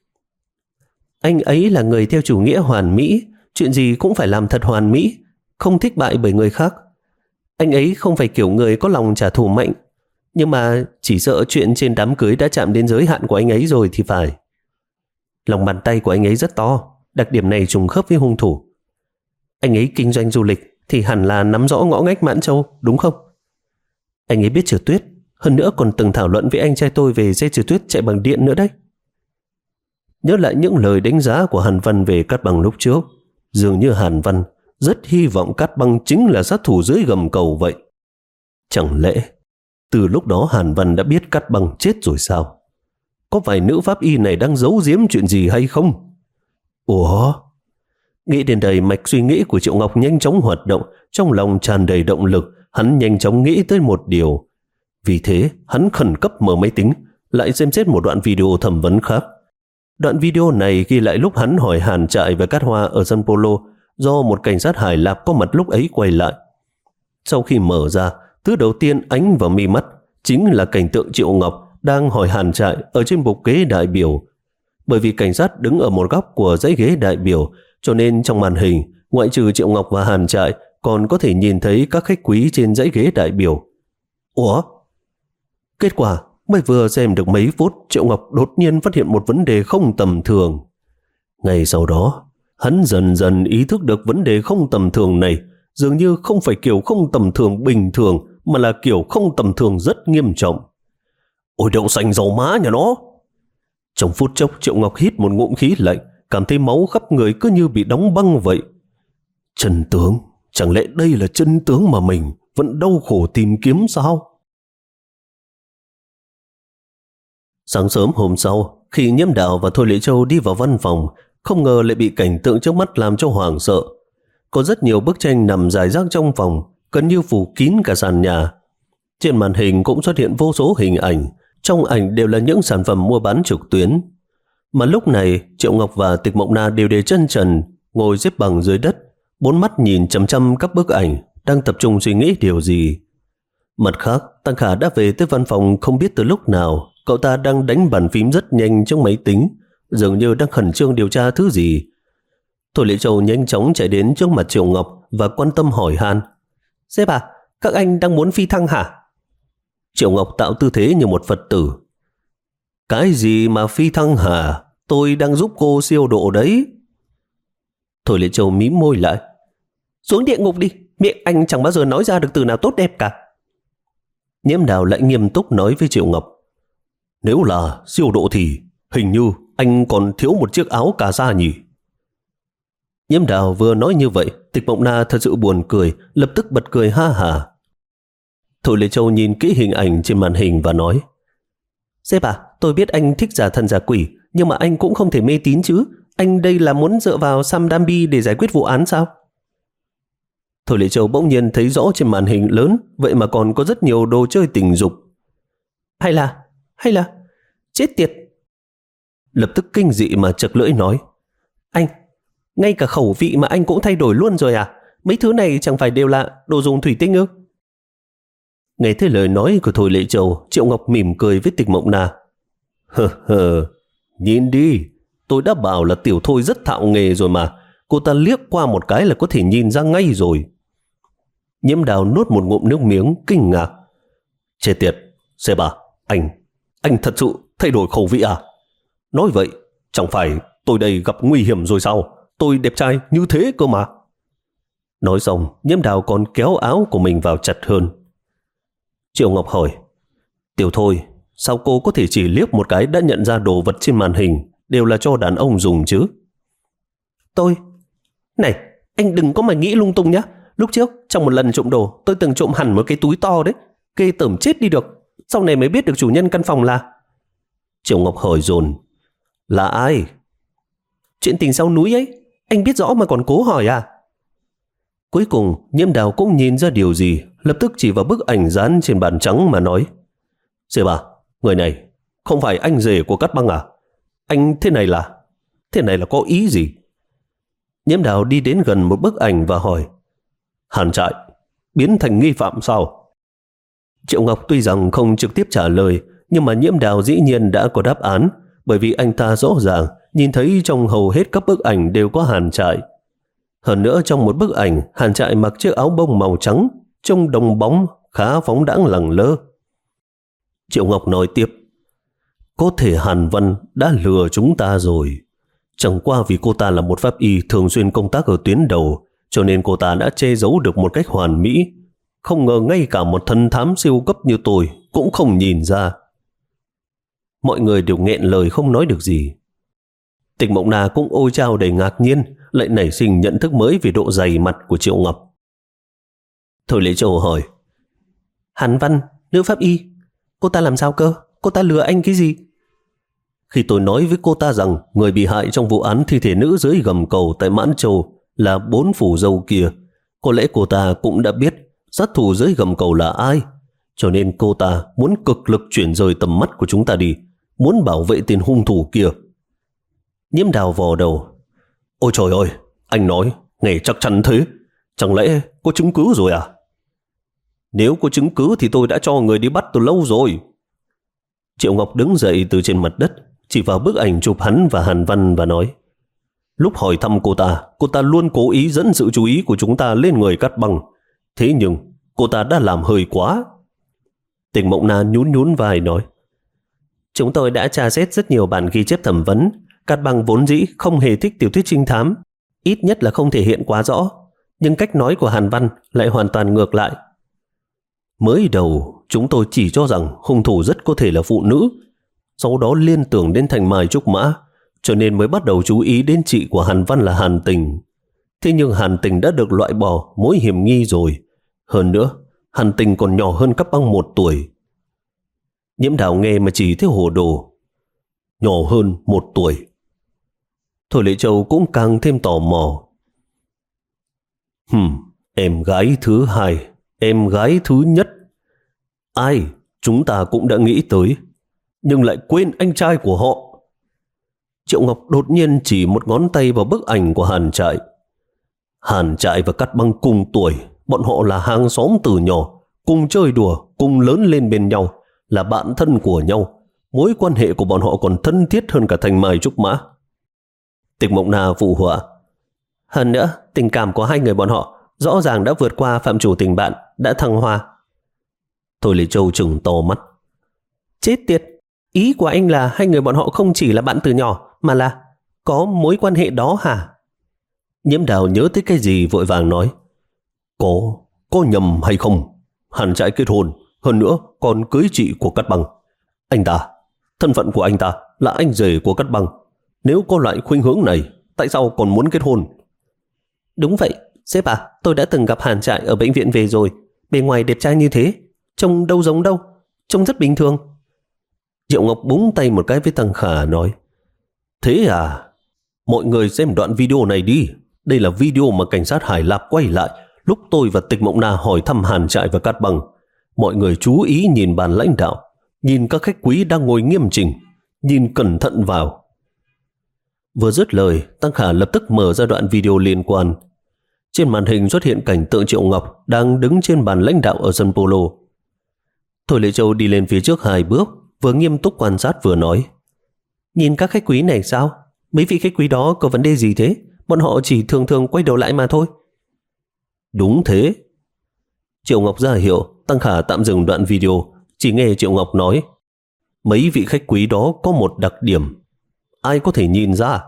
Anh ấy là người theo chủ nghĩa hoàn mỹ, chuyện gì cũng phải làm thật hoàn mỹ, không thích bại bởi người khác. Anh ấy không phải kiểu người có lòng trả thù mạnh, nhưng mà chỉ sợ chuyện trên đám cưới đã chạm đến giới hạn của anh ấy rồi thì phải. Lòng bàn tay của anh ấy rất to, đặc điểm này trùng khớp với hung thủ. Anh ấy kinh doanh du lịch thì hẳn là nắm rõ ngõ ngách Mãn Châu, đúng không? Anh ấy biết trượt tuyết, hơn nữa còn từng thảo luận với anh trai tôi về xe trượt tuyết chạy bằng điện nữa đấy. Nhớ lại những lời đánh giá của Hàn Vân về Cát Băng lúc trước, dường như Hàn Vân rất hy vọng Cát Băng chính là sát thủ dưới gầm cầu vậy. Chẳng lẽ từ lúc đó Hàn Vân đã biết Cát Băng chết rồi sao? Có phải nữ pháp y này đang giấu giếm chuyện gì hay không? Ủa? Nghĩ đến đây, mạch suy nghĩ của Triệu Ngọc nhanh chóng hoạt động, trong lòng tràn đầy động lực. Hắn nhanh chóng nghĩ tới một điều. Vì thế, hắn khẩn cấp mở máy tính, lại xem xét một đoạn video thẩm vấn khác. Đoạn video này ghi lại lúc hắn hỏi Hàn Trại và Cát Hoa ở sân polo, do một cảnh sát Hải Lạp có mặt lúc ấy quay lại. Sau khi mở ra, thứ đầu tiên ánh vào mi mắt chính là cảnh tượng Triệu Ngọc đang hỏi Hàn Trại ở trên bục ghế đại biểu. Bởi vì cảnh sát đứng ở một góc của dãy ghế đại biểu, cho nên trong màn hình, ngoại trừ Triệu Ngọc và Hàn Trại, còn có thể nhìn thấy các khách quý trên dãy ghế đại biểu. Ủa? Kết quả, mới vừa xem được mấy phút, Triệu Ngọc đột nhiên phát hiện một vấn đề không tầm thường. Ngay sau đó, hắn dần dần ý thức được vấn đề không tầm thường này dường như không phải kiểu không tầm thường bình thường, mà là kiểu không tầm thường rất nghiêm trọng. Ôi đậu xanh dầu má nhà nó! Trong phút chốc, Triệu Ngọc hít một ngụm khí lạnh, cảm thấy máu khắp người cứ như bị đóng băng vậy. Chân tướng, chẳng lẽ đây là chân tướng mà mình vẫn đau khổ tìm kiếm sao? Sáng sớm hôm sau, khi Nhiễm Đào và Thôi Lệ Châu đi vào văn phòng, không ngờ lại bị cảnh tượng trước mắt làm cho hoảng sợ. Có rất nhiều bức tranh nằm rải rác trong phòng, gần như phủ kín cả sàn nhà. Trên màn hình cũng xuất hiện vô số hình ảnh, trong ảnh đều là những sản phẩm mua bán trực tuyến. Mà lúc này, Triệu Ngọc và Tịch Mộng Na đều để chân trần, ngồi xếp bằng dưới đất, bốn mắt nhìn chằm chằm các bức ảnh, đang tập trung suy nghĩ điều gì. Mặt khác, Tăng Khả đã về tới văn phòng không biết từ lúc nào. Cậu ta đang đánh bàn phím rất nhanh trong máy tính, dường như đang khẩn trương điều tra thứ gì. Thôi Lệ Châu nhanh chóng chạy đến trước mặt Triệu Ngọc và quan tâm hỏi han. Sếp à, các anh đang muốn phi thăng hả? Triệu Ngọc tạo tư thế như một Phật tử. Cái gì mà phi thăng hả? Tôi đang giúp cô siêu độ đấy. Thôi Lệ Châu mím môi lại. Xuống địa ngục đi, miệng anh chẳng bao giờ nói ra được từ nào tốt đẹp cả. Nhiễm Đào lại nghiêm túc nói với Triệu Ngọc. Nếu là siêu độ thì hình như anh còn thiếu một chiếc áo cà sa nhỉ? Nhiễm Đào vừa nói như vậy, Tịch Mộng Na thật sự buồn cười, lập tức bật cười ha hả. Thôi Lệ Châu nhìn kỹ hình ảnh trên màn hình và nói. Sếp à, tôi biết anh thích giả thần giả quỷ, nhưng mà anh cũng không thể mê tín chứ. Anh đây là muốn dựa vào Sam Dambi để giải quyết vụ án sao? Thôi Lệ Châu bỗng nhiên thấy rõ trên màn hình lớn, vậy mà còn có rất nhiều đồ chơi tình dục. Hay là, hay là, chết tiệt. Lập tức kinh dị mà chật lưỡi nói. Anh, ngay cả khẩu vị mà anh cũng thay đổi luôn rồi à? Mấy thứ này chẳng phải đều là đồ dùng thủy tinh ư? Nghe thấy lời nói của Thôi Lệ Châu, Triệu Ngọc mỉm cười với Tịch Mộng Na. Hờ hờ, nhìn đi, tôi đã bảo là tiểu Thôi rất thạo nghề rồi mà. Cô ta liếc qua một cái là có thể nhìn ra ngay rồi. Nhiễm Đào nuốt một ngụm nước miếng, kinh ngạc. Chết tiệt, sếp à, anh, anh thật sự thay đổi khẩu vị à? Nói vậy, chẳng phải tôi đây gặp nguy hiểm rồi sao? Tôi đẹp trai như thế cơ mà. Nói xong, Nhiễm Đào còn kéo áo của mình vào chặt hơn. Triệu Ngọc hỏi. Tiểu Thôi, sao cô có thể chỉ liếc một cái đã nhận ra đồ vật trên màn hình đều là cho đàn ông dùng chứ? Tôi... Này, anh đừng có mà nghĩ lung tung nhá. Lúc trước, trong một lần trộm đồ, tôi từng trộm hẳn một cái túi to đấy. Ghê tởm chết đi được. Sau này mới biết được chủ nhân căn phòng là... Triệu Ngọc hỏi dồn. Là ai? Chuyện tình sau núi ấy, anh biết rõ mà còn cố hỏi à? Cuối cùng, Nhiễm Đào cũng nhìn ra điều gì, lập tức chỉ vào bức ảnh dán trên bàn trắng mà nói. Dì bà, người này không phải anh rể của Cát Băng à? Anh thế này là... Thế này là có ý gì? Nhiễm Đào đi đến gần một bức ảnh và hỏi. Hàn Trại biến thành nghi phạm sao? Triệu Ngọc tuy rằng không trực tiếp trả lời, nhưng mà Nhiễm Đào dĩ nhiên đã có đáp án, bởi vì anh ta rõ ràng nhìn thấy trong hầu hết các bức ảnh đều có Hàn Trại. Hơn nữa trong một bức ảnh, Hàn Trại mặc chiếc áo bông màu trắng, trông đồng bóng, khá phóng đãng lẳng lơ. Triệu Ngọc nói tiếp. Có thể Hàn Văn đã lừa chúng ta rồi. Chẳng qua vì cô ta là một pháp y thường xuyên công tác ở tuyến đầu, cho nên cô ta đã che giấu được một cách hoàn mỹ. Không ngờ ngay cả một thần thám siêu cấp như tôi cũng không nhìn ra. Mọi người đều nghẹn lời không nói được gì. Tịch Mộng Na cũng ôi chao đầy ngạc nhiên, lại nảy sinh nhận thức mới về độ dày mặt của Triệu Ngọc. Thôi Lễ Châu hỏi. Hàn Văn, nữ pháp y, cô ta làm sao cơ? Cô ta lừa anh cái gì? Khi tôi nói với cô ta rằng người bị hại trong vụ án thi thể nữ dưới gầm cầu tại Mãn Châu là bốn phủ dâu kia, có lẽ cô ta cũng đã biết sát thủ dưới gầm cầu là ai, cho nên cô ta muốn cực lực chuyển rời tầm mắt của chúng ta đi, muốn bảo vệ tên hung thủ kia. Nhiễm Đào vò đầu. Ôi trời ơi, anh nói nghe chắc chắn thế, chẳng lẽ có chứng cứ rồi à? Nếu có chứng cứ thì tôi đã cho người đi bắt từ lâu rồi. Triệu Ngọc đứng dậy từ trên mặt đất, chỉ vào bức ảnh chụp hắn và Hàn Văn và nói. Lúc hỏi thăm cô ta, cô ta luôn cố ý dẫn sự chú ý của chúng ta lên người Cát Băng. Thế nhưng cô ta đã làm hơi quá. Tịch Mộng Na nhún nhún vai nói. Chúng tôi đã tra xét rất nhiều bản ghi chép thẩm vấn. Cát Băng vốn dĩ không hề thích tiểu thuyết trinh thám, ít nhất là không thể hiện quá rõ. Nhưng cách nói của Hàn Văn lại hoàn toàn ngược lại. Mới đầu chúng tôi chỉ cho rằng hung thủ rất có thể là phụ nữ, sau đó liên tưởng đến Thành Mai Trúc Mã, cho nên mới bắt đầu chú ý đến chị của Hàn Văn là Hàn Tình. Thế nhưng Hàn Tình đã được loại bỏ mối hiểm nghi rồi. Hơn nữa, Hàn Tình còn nhỏ hơn Cát Băng một tuổi. Nhiễm Đào nghe mà chỉ thấy hồ đồ. Nhỏ hơn một tuổi. Thôi Lệ Châu cũng càng thêm tò mò. Hừm, em gái thứ hai, em gái thứ nhất. Ai, chúng ta cũng đã nghĩ tới, nhưng lại quên anh trai của họ. Triệu Ngọc đột nhiên chỉ một ngón tay vào bức ảnh của Hàn Trại. Hàn Trại và Cát Băng cùng tuổi, bọn họ là hàng xóm từ nhỏ, cùng chơi đùa, cùng lớn lên bên nhau, là bạn thân của nhau. Mối quan hệ của bọn họ còn thân thiết hơn cả Thành Mai Trúc Mã. Tịch Mộng Na phụ họa. Hơn nữa, tình cảm của hai người bọn họ rõ ràng đã vượt qua phạm chủ tình bạn, đã thăng hoa. Thôi Lê Châu trừng to mắt. Chết tiệt, ý của anh là hai người bọn họ không chỉ là bạn từ nhỏ, mà là có mối quan hệ đó hả? Nhiễm Đào nhớ tới cái gì vội vàng nói. Có, có nhầm hay không? Hàn Trại kết hôn, hơn nữa còn cưới chị của Cát Băng. Anh ta, thân phận của anh ta là anh rể của Cát Băng. Nếu có loại khuynh hướng này, tại sao còn muốn kết hôn? Đúng vậy, sếp à, tôi đã từng gặp Hàn Trại ở bệnh viện về rồi. Bề ngoài đẹp trai như thế, trông đâu giống đâu, trông rất bình thường. Triệu Ngọc búng tay một cái với Tăng Khả nói. Thế à? Mọi người xem đoạn video này đi. Đây là video mà cảnh sát Hải Lạp quay lại lúc tôi và Tịch Mộng Na hỏi thăm Hàn Trại và Cát Băng. Mọi người chú ý nhìn bàn lãnh đạo, nhìn các khách quý đang ngồi nghiêm chỉnh, nhìn cẩn thận vào. Vừa dứt lời, Tăng Khả lập tức mở ra đoạn video liên quan. Trên màn hình xuất hiện cảnh tượng Triệu Ngọc đang đứng trên bàn lãnh đạo ở sân polo. Thôi Lệ Châu đi lên phía trước hai bước, vừa nghiêm túc quan sát vừa nói. Nhìn các khách quý này sao? Mấy vị khách quý đó có vấn đề gì thế? Bọn họ chỉ thường thường quay đầu lại mà thôi. Đúng thế. Triệu Ngọc ra hiệu, Tăng Khả tạm dừng đoạn video, chỉ nghe Triệu Ngọc nói. Mấy vị khách quý đó có một đặc điểm. Ai có thể nhìn ra?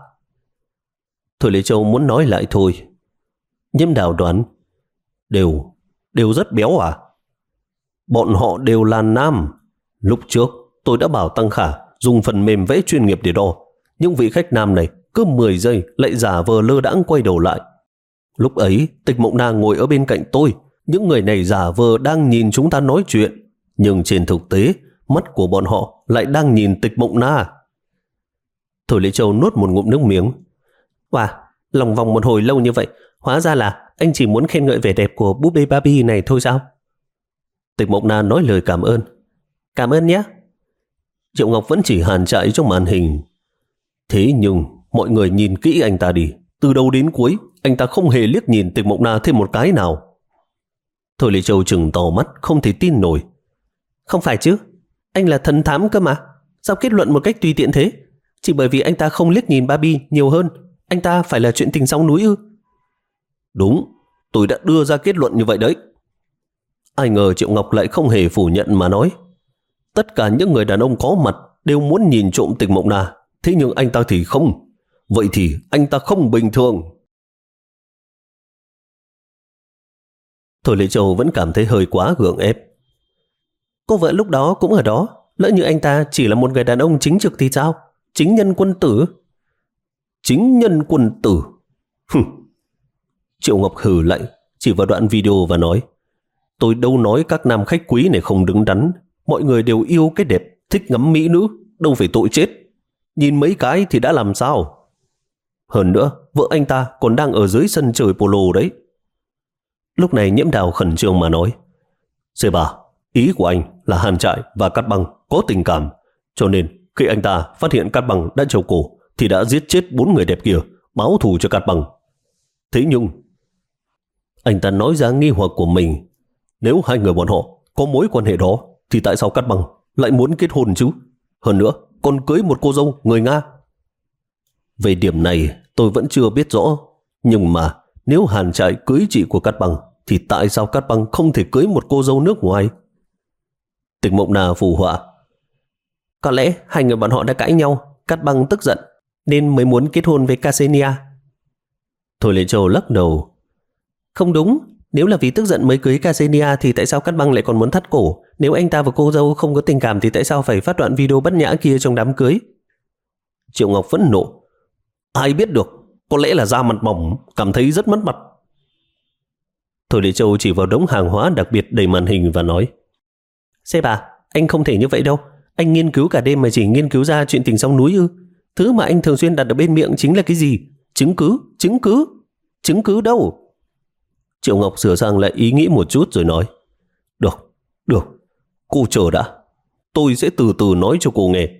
Thôi Lê Châu muốn nói lại thôi. Nhiễm Đào đoán. Đều, đều rất béo à? Bọn họ đều là nam. Lúc trước tôi đã bảo Tăng Khả dùng phần mềm vẽ chuyên nghiệp để đo. Nhưng vị khách nam này cứ mười giây lại giả vờ lơ đãng quay đầu lại. Lúc ấy Tịch Mộng Na ngồi ở bên cạnh tôi. Những người này giả vờ đang nhìn chúng ta nói chuyện, nhưng trên thực tế mắt của bọn họ lại đang nhìn Tịch Mộng Na. Thôi Lệ Châu nuốt một ngụm nước miếng. Wow, lòng vòng một hồi lâu như vậy, hóa ra là anh chỉ muốn khen ngợi vẻ đẹp của búp bê Barbie này thôi sao? Tịch Mộng Na nói lời cảm ơn. Cảm ơn nhé. Triệu Ngọc vẫn chỉ Hàn Trại trong màn hình. Thế nhưng mọi người nhìn kỹ anh ta đi. Từ đầu đến cuối anh ta không hề liếc nhìn Tịch Mộng Na thêm một cái nào. Thôi Lệ Châu trừng to mắt không thể tin nổi. Không phải chứ, anh là thần thám cơ mà. Sao kết luận một cách tùy tiện thế? Chỉ bởi vì anh ta không liếc nhìn Barbie nhiều hơn, anh ta phải là chuyện tình sóng núi ư? Đúng, tôi đã đưa ra kết luận như vậy đấy. Ai ngờ Triệu Ngọc lại không hề phủ nhận mà nói. Tất cả những người đàn ông có mặt đều muốn nhìn trộm Tịch Mộng Na, thế nhưng anh ta thì không. Vậy thì anh ta không bình thường. Thôi Lệ Châu vẫn cảm thấy hơi quá gượng ép. Cô vợ lúc đó cũng ở đó. Lỡ như anh ta chỉ là một người đàn ông chính trực thì sao? Chính nhân quân tử. Chính nhân quân tử. Hừm. Triệu Ngọc hừ lạnh, chỉ vào đoạn video và nói: tôi đâu nói các nam khách quý này không đứng đắn. Mọi người đều yêu cái đẹp, thích ngắm mỹ nữ, đâu phải tội chết. Nhìn mấy cái thì đã làm sao? Hơn nữa, vợ anh ta còn đang ở dưới sân chơi polo đấy. Lúc này Nhiễm Đào khẩn trương mà nói: Dê bà, ý của anh là Hàn Trại và Cát Băng có tình cảm, cho nên khi anh ta phát hiện Cát Băng đã treo cổ thì đã giết chết bốn người đẹp kia, báo thù cho Cát Băng. Thế nhưng anh ta nói ra nghi hoặc của mình. Nếu hai người bọn họ có mối quan hệ đó thì tại sao Cát Băng lại muốn kết hôn chứ? Hơn nữa còn cưới một cô dâu người Nga. Về điểm này tôi vẫn chưa biết rõ. Nhưng mà nếu Hàn Trại cưới chị của Cát Băng thì tại sao Cát Băng không thể cưới một cô dâu nước ngoài? Tịch Mộng Na phù họa: có lẽ hai người bọn họ đã cãi nhau, Cát Băng tức giận nên mới muốn kết hôn với Ksenia. Thôi Lệ Châu lắc đầu: không đúng. Nếu là vì tức giận mới cưới Ksenia thì tại sao Cát Băng lại còn muốn thắt cổ? Nếu anh ta và cô dâu không có tình cảm thì tại sao phải phát đoạn video bất nhã kia trong đám cưới? Triệu Ngọc phẫn nộ: ai biết được, có lẽ là da mặt mỏng, cảm thấy rất mất mặt. Thôi Lệ Châu chỉ vào đống hàng hóa đặc biệt đầy màn hình và nói: Xe bà, anh không thể như vậy đâu. Anh nghiên cứu cả đêm mà chỉ nghiên cứu ra chuyện tình sóng núi ư? Thứ mà anh thường xuyên đặt ở bên miệng chính là cái gì? Chứng cứ, chứng cứ, chứng cứ đâu? Triệu Ngọc sửa sang lại ý nghĩ một chút rồi nói: Được, được, cô chờ đã. Tôi sẽ từ từ nói cho cô nghe.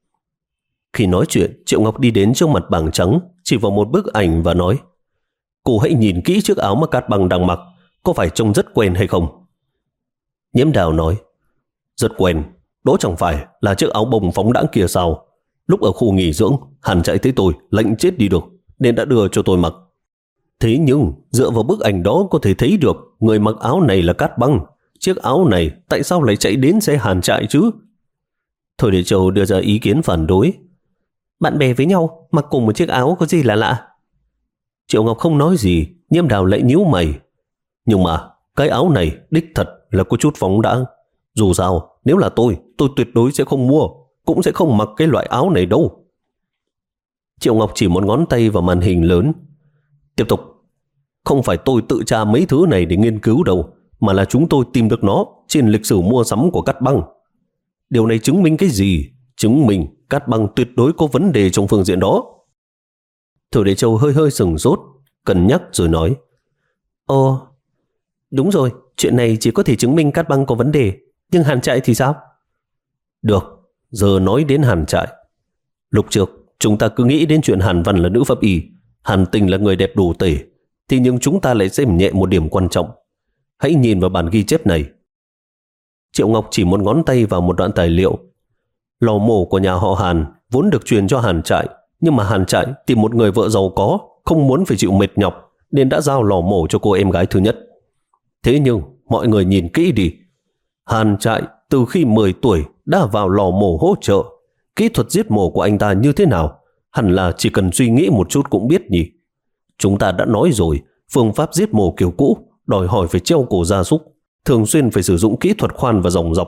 Khi nói chuyện, Triệu Ngọc đi đến trước mặt bảng trắng, chỉ vào một bức ảnh và nói: Cô hãy nhìn kỹ chiếc áo mà Cát Băng đang mặc, có phải trông rất quen hay không? Nhiễm Đào nói: Rất quen, đó chẳng phải là chiếc áo bông phóng đãng kia sao? Lúc ở khu nghỉ dưỡng, Hàn Trại thấy tôi lạnh chết đi được nên đã đưa cho tôi mặc. Thế nhưng dựa vào bức ảnh đó có thể thấy được người mặc áo này là Cát Băng. Chiếc áo này tại sao lại chạy đến xe Hàn Trại chứ? Thôi Lệ Châu đưa ra ý kiến phản đối: bạn bè với nhau mặc cùng một chiếc áo có gì là lạ? Triệu Ngọc không nói gì. Nhiễm Đào lại nhíu mày: nhưng mà cái áo này đích thật là có chút phóng đãng. Dù sao nếu là tôi, tôi tuyệt đối sẽ không mua, cũng sẽ không mặc cái loại áo này đâu. Triệu Ngọc chỉ một ngón tay vào màn hình lớn: Tiếp tục. Không phải tôi tự tra mấy thứ này để nghiên cứu đâu, mà là chúng tôi tìm được nó trên lịch sử mua sắm của Cát Băng. Điều này chứng minh cái gì? Chứng minh Cát Băng tuyệt đối có vấn đề trong phương diện đó. Thôi Lệ Châu hơi hơi sừng sốt, cân nhắc rồi nói: Ồ, đúng rồi, chuyện này chỉ có thể chứng minh Cát Băng có vấn đề. Nhưng Hàn Trại thì sao? Được, giờ nói đến Hàn Trại. Lúc trước chúng ta cứ nghĩ đến chuyện Hàn Văn là nữ pháp y, Hàn Tình là người đẹp đủ tể, thì nhưng chúng ta lại xem nhẹ một điểm quan trọng. Hãy nhìn vào bản ghi chép này. Triệu Ngọc chỉ một ngón tay vào một đoạn tài liệu. Lò mổ của nhà họ Hàn vốn được truyền cho Hàn Trại, nhưng mà Hàn Trại tìm một người vợ giàu có, không muốn phải chịu mệt nhọc nên đã giao lò mổ cho cô em gái thứ nhất. Thế nhưng mọi người nhìn kỹ đi, Hàn Trại từ khi mười tuổi đã vào lò mổ hỗ trợ. Kỹ thuật giết mổ của anh ta như thế nào? Hẳn là chỉ cần suy nghĩ một chút cũng biết nhỉ. Chúng ta đã nói rồi, phương pháp giết mổ kiểu cũ đòi hỏi phải treo cổ gia súc, thường xuyên phải sử dụng kỹ thuật khoan và dòng dọc.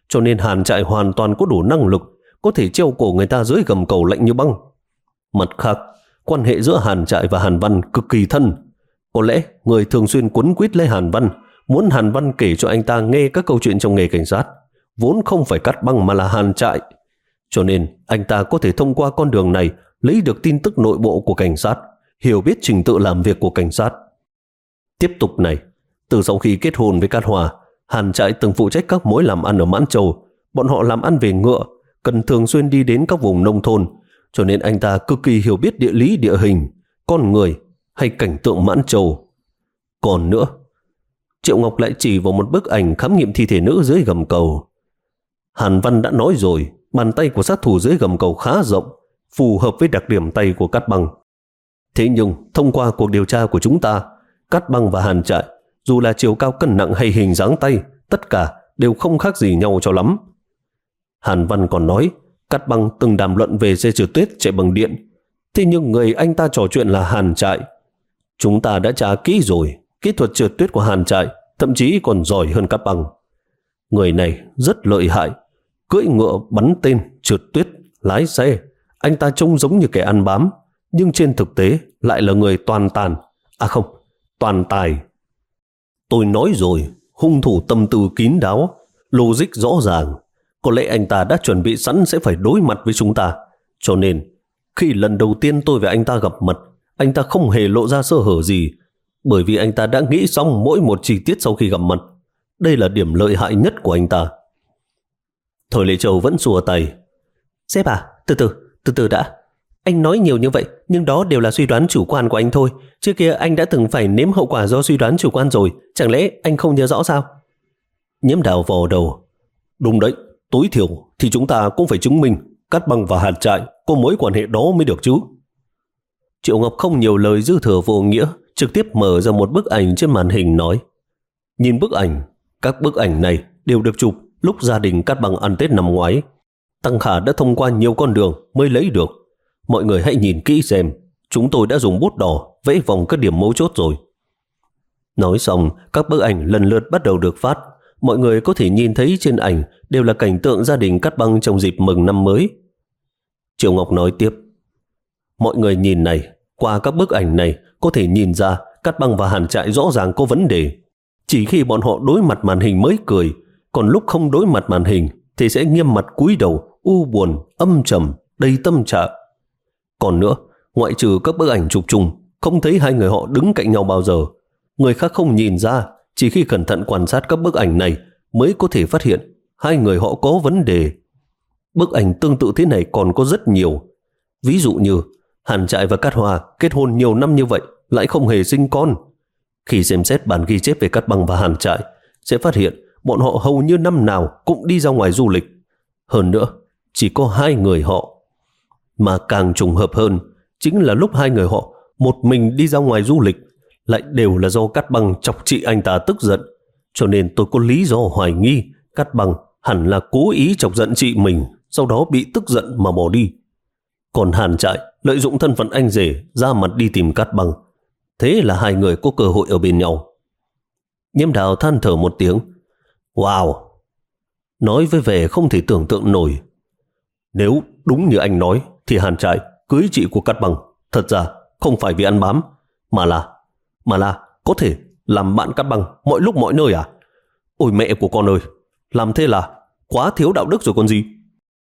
cho nên Hàn Trại hoàn toàn có đủ năng lực có thể treo cổ người ta dưới gầm cầu lạnh như băng. Mặt khác, quan hệ giữa Hàn Trại và Hàn Văn cực kỳ thân. Có lẽ người thường xuyên quấn quýt lấy Hàn Văn, muốn Hàn Văn kể cho anh ta nghe các câu chuyện trong nghề cảnh sát, vốn không phải Cát Băng mà là Hàn Trại. Cho nên anh ta có thể thông qua con đường này lấy được tin tức nội bộ của cảnh sát, hiểu biết trình tự làm việc của cảnh sát. Tiếp tục này, từ sau khi kết hôn với Cát Hòa, Hàn Trại từng phụ trách các mối làm ăn ở Mãn Châu. Bọn họ làm ăn về ngựa, cần thường xuyên đi đến các vùng nông thôn, cho nên anh ta cực kỳ hiểu biết địa lý địa hình, con người hay cảnh tượng Mãn Châu. Còn nữa, Triệu Ngọc lại chỉ vào một bức ảnh khám nghiệm thi thể nữ dưới gầm cầu. Hàn Văn đã nói rồi, bàn tay của sát thủ dưới gầm cầu khá rộng, phù hợp với đặc điểm tay của Cát Băng. Thế nhưng, thông qua cuộc điều tra của chúng ta, Cát Băng và Hàn Trại, dù là chiều cao cân nặng hay hình dáng tay, tất cả đều không khác gì nhau cho lắm. Hàn Văn còn nói, Cát Băng từng đàm luận về xe trượt tuyết chạy bằng điện. Thế nhưng người anh ta trò chuyện là Hàn Trại. Chúng ta đã tra kỹ rồi, kỹ thuật trượt tuyết của Hàn Trại thậm chí còn giỏi hơn Cát Băng. Người này rất lợi hại, cưỡi ngựa, bắn tên, trượt tuyết, lái xe. Anh ta trông giống như kẻ ăn bám, nhưng trên thực tế lại là người toàn tàn. À không, toàn tài. Tôi nói rồi, hung thủ tâm tư kín đáo, logic rõ ràng. Có lẽ anh ta đã chuẩn bị sẵn sẽ phải đối mặt với chúng ta. Cho nên, khi lần đầu tiên tôi và anh ta gặp mặt, anh ta không hề lộ ra sơ hở gì, bởi vì anh ta đã nghĩ xong mỗi một chi tiết sau khi gặp mặt. Đây là điểm lợi hại nhất của anh ta. Thời Lệ Châu vẫn xua tay. Sếp à, từ từ, từ từ đã. Anh nói nhiều như vậy, nhưng đó đều là suy đoán chủ quan của anh thôi. Trước kia anh đã từng phải nếm hậu quả do suy đoán chủ quan rồi, chẳng lẽ anh không nhớ rõ sao? Nhiễm Đào vò đầu. Đúng đấy, tối thiểu thì chúng ta cũng phải chứng minh Cát Băng và Hàn Trại có mối quan hệ đó mới được chứ. Triệu Ngọc không nhiều lời dư thừa vô nghĩa, trực tiếp mở ra một bức ảnh trên màn hình nói. Nhìn bức ảnh, các bức ảnh này đều được chụp lúc gia đình Cát Băng ăn Tết năm ngoái. Tăng Khả đã thông qua nhiều con đường mới lấy được. Mọi người hãy nhìn kỹ xem, chúng tôi đã dùng bút đỏ vẽ vòng các điểm mấu chốt rồi. Nói xong, các bức ảnh lần lượt bắt đầu được phát. Mọi người có thể nhìn thấy trên ảnh đều là cảnh tượng gia đình Cát Băng trong dịp mừng năm mới. Triệu Ngọc nói tiếp. Mọi người nhìn này, qua các bức ảnh này có thể nhìn ra Cát Băng và Hàn Trại rõ ràng có vấn đề. Chỉ khi bọn họ đối mặt màn hình mới cười, còn lúc không đối mặt màn hình thì sẽ nghiêm mặt cúi đầu, u buồn, âm trầm, đầy tâm trạng. Còn nữa, ngoại trừ các bức ảnh chụp chung, không thấy hai người họ đứng cạnh nhau bao giờ. Người khác không nhìn ra, chỉ khi cẩn thận quan sát các bức ảnh này mới có thể phát hiện hai người họ có vấn đề. Bức ảnh tương tự thế này còn có rất nhiều. Ví dụ như Hàn Trại và Cát Hòa kết hôn nhiều năm như vậy lại không hề sinh con. Khi xem xét bản ghi chép về Cát Băng và Hàn Trại, sẽ phát hiện bọn họ hầu như năm nào cũng đi ra ngoài du lịch. Hơn nữa, chỉ có hai người họ. Mà càng trùng hợp hơn, chính là lúc hai người họ một mình đi ra ngoài du lịch, lại đều là do Cát Băng chọc chị anh ta tức giận. Cho nên tôi có lý do hoài nghi Cát Băng hẳn là cố ý chọc giận chị mình, sau đó bị tức giận mà bỏ đi. Còn Hàn Trại lợi dụng thân phận anh rể ra mặt đi tìm Cát Băng. Thế là hai người có cơ hội ở bên nhau. Nhiễm Đào than thở một tiếng. Wow! Nói với vẻ không thể tưởng tượng nổi. Nếu đúng như anh nói thì Hàn Trại cưới chị của Cát Băng thật ra không phải vì ăn bám, mà là mà là có thể làm bạn Cát Băng mọi lúc mọi nơi à? Ôi mẹ của con ơi, làm thế là quá thiếu đạo đức rồi còn gì.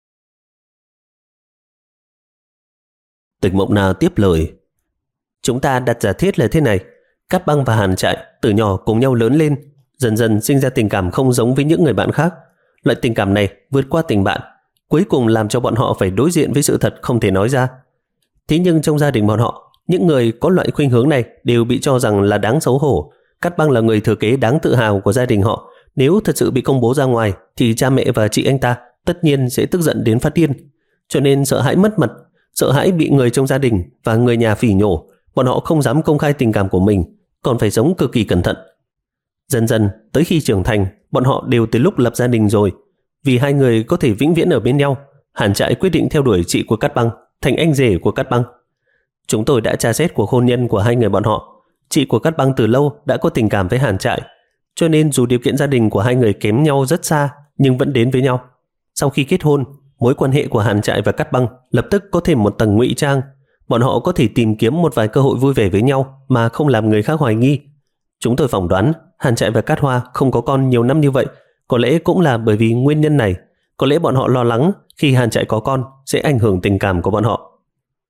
Tịch Mộng Na tiếp lời. Chúng ta đặt giả thiết là thế này. Cát Băng và Hàn Trại từ nhỏ cùng nhau lớn lên, dần dần sinh ra tình cảm không giống với những người bạn khác. Loại tình cảm này vượt qua tình bạn, cuối cùng làm cho bọn họ phải đối diện với sự thật không thể nói ra. Thế nhưng trong gia đình bọn họ, những người có loại khuynh hướng này đều bị cho rằng là đáng xấu hổ. Cát Băng là người thừa kế đáng tự hào của gia đình họ. Nếu thật sự bị công bố ra ngoài thì cha mẹ và chị anh ta tất nhiên sẽ tức giận đến phát điên. Cho nên sợ hãi mất mặt, sợ hãi bị người trong gia đình và người nhà phỉ nhổ, bọn họ không dám công khai tình cảm của mình, còn phải sống cực kỳ cẩn thận. Dần dần, tới khi trưởng thành, bọn họ đều tới lúc lập gia đình rồi. Vì hai người có thể vĩnh viễn ở bên nhau, Hàn Trại quyết định theo đuổi chị của Cát Băng, thành anh rể của Cát Băng. Chúng tôi đã tra xét cuộc hôn nhân của hai người bọn họ. Chị của Cát Băng từ lâu đã có tình cảm với Hàn Trại, cho nên dù điều kiện gia đình của hai người kém nhau rất xa, nhưng vẫn đến với nhau. Sau khi kết hôn, mối quan hệ của Hàn Trại và Cát Băng lập tức có thêm một tầng ngụy trang. Bọn họ có thể tìm kiếm một vài cơ hội vui vẻ với nhau mà không làm người khác hoài nghi. Chúng tôi phỏng đoán Hàn Trại và Cát Hoa không có con nhiều năm như vậy, có lẽ cũng là bởi vì nguyên nhân này. Có lẽ bọn họ lo lắng khi Hàn Trại có con sẽ ảnh hưởng tình cảm của bọn họ.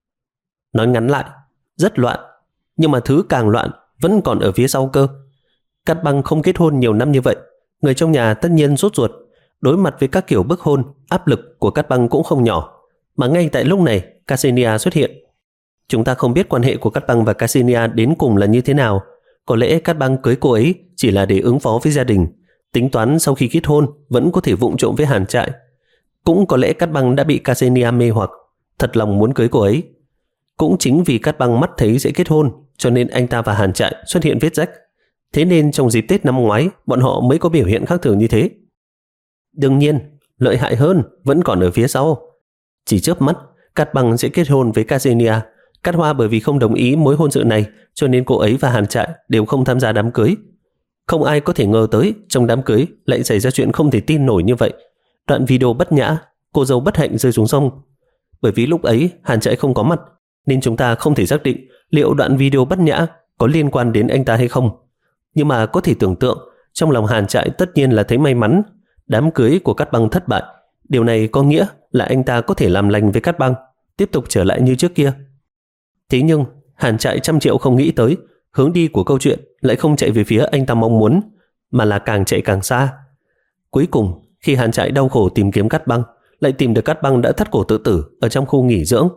Nói ngắn lại, rất loạn, nhưng mà thứ càng loạn vẫn còn ở phía sau cơ. Cát Băng không kết hôn nhiều năm như vậy, người trong nhà tất nhiên sốt ruột. Đối mặt với các kiểu bức hôn, áp lực của Cát Băng cũng không nhỏ. Mà ngay tại lúc này, Ksenia xuất hiện. Chúng ta không biết quan hệ của Cát Băng và Ksenia đến cùng là như thế nào. Có lẽ Cát Băng cưới cô ấy chỉ là để ứng phó với gia đình, tính toán sau khi kết hôn vẫn có thể vụng trộm với Hàn Trại. Cũng có lẽ Cát Băng đã bị Ksenia mê hoặc, thật lòng muốn cưới cô ấy. Cũng chính vì Cát Băng mắt thấy sẽ kết hôn, cho nên anh ta và Hàn Trại xuất hiện vết rách. Thế nên trong dịp Tết năm ngoái, bọn họ mới có biểu hiện khác thường như thế. Đương nhiên, lợi hại hơn vẫn còn ở phía sau. Chỉ chớp mắt, Cát Băng sẽ kết hôn với Ksenia. Cát Hoa bởi vì không đồng ý mối hôn sự này, cho nên cô ấy và Hàn Trại đều không tham gia đám cưới. Không ai có thể ngờ tới trong đám cưới lại xảy ra chuyện không thể tin nổi như vậy. Đoạn video bất nhã, cô dâu bất hạnh rơi xuống sông. Bởi vì lúc ấy Hàn Trại không có mặt, nên chúng ta không thể xác định liệu đoạn video bất nhã có liên quan đến anh ta hay không. Nhưng mà có thể tưởng tượng, trong lòng Hàn Trại tất nhiên là thấy may mắn. Đám cưới của Cát Băng thất bại, điều này có nghĩa là anh ta có thể làm lành với Cát Băng, tiếp tục trở lại như trước kia. Thế nhưng Hàn Trại trăm triệu không nghĩ tới, hướng đi của câu chuyện lại không chạy về phía anh ta mong muốn, mà là càng chạy càng xa. Cuối cùng, khi Hàn Trại đau khổ tìm kiếm Cát Băng, lại tìm được Cát Băng đã thắt cổ tự tử ở trong khu nghỉ dưỡng.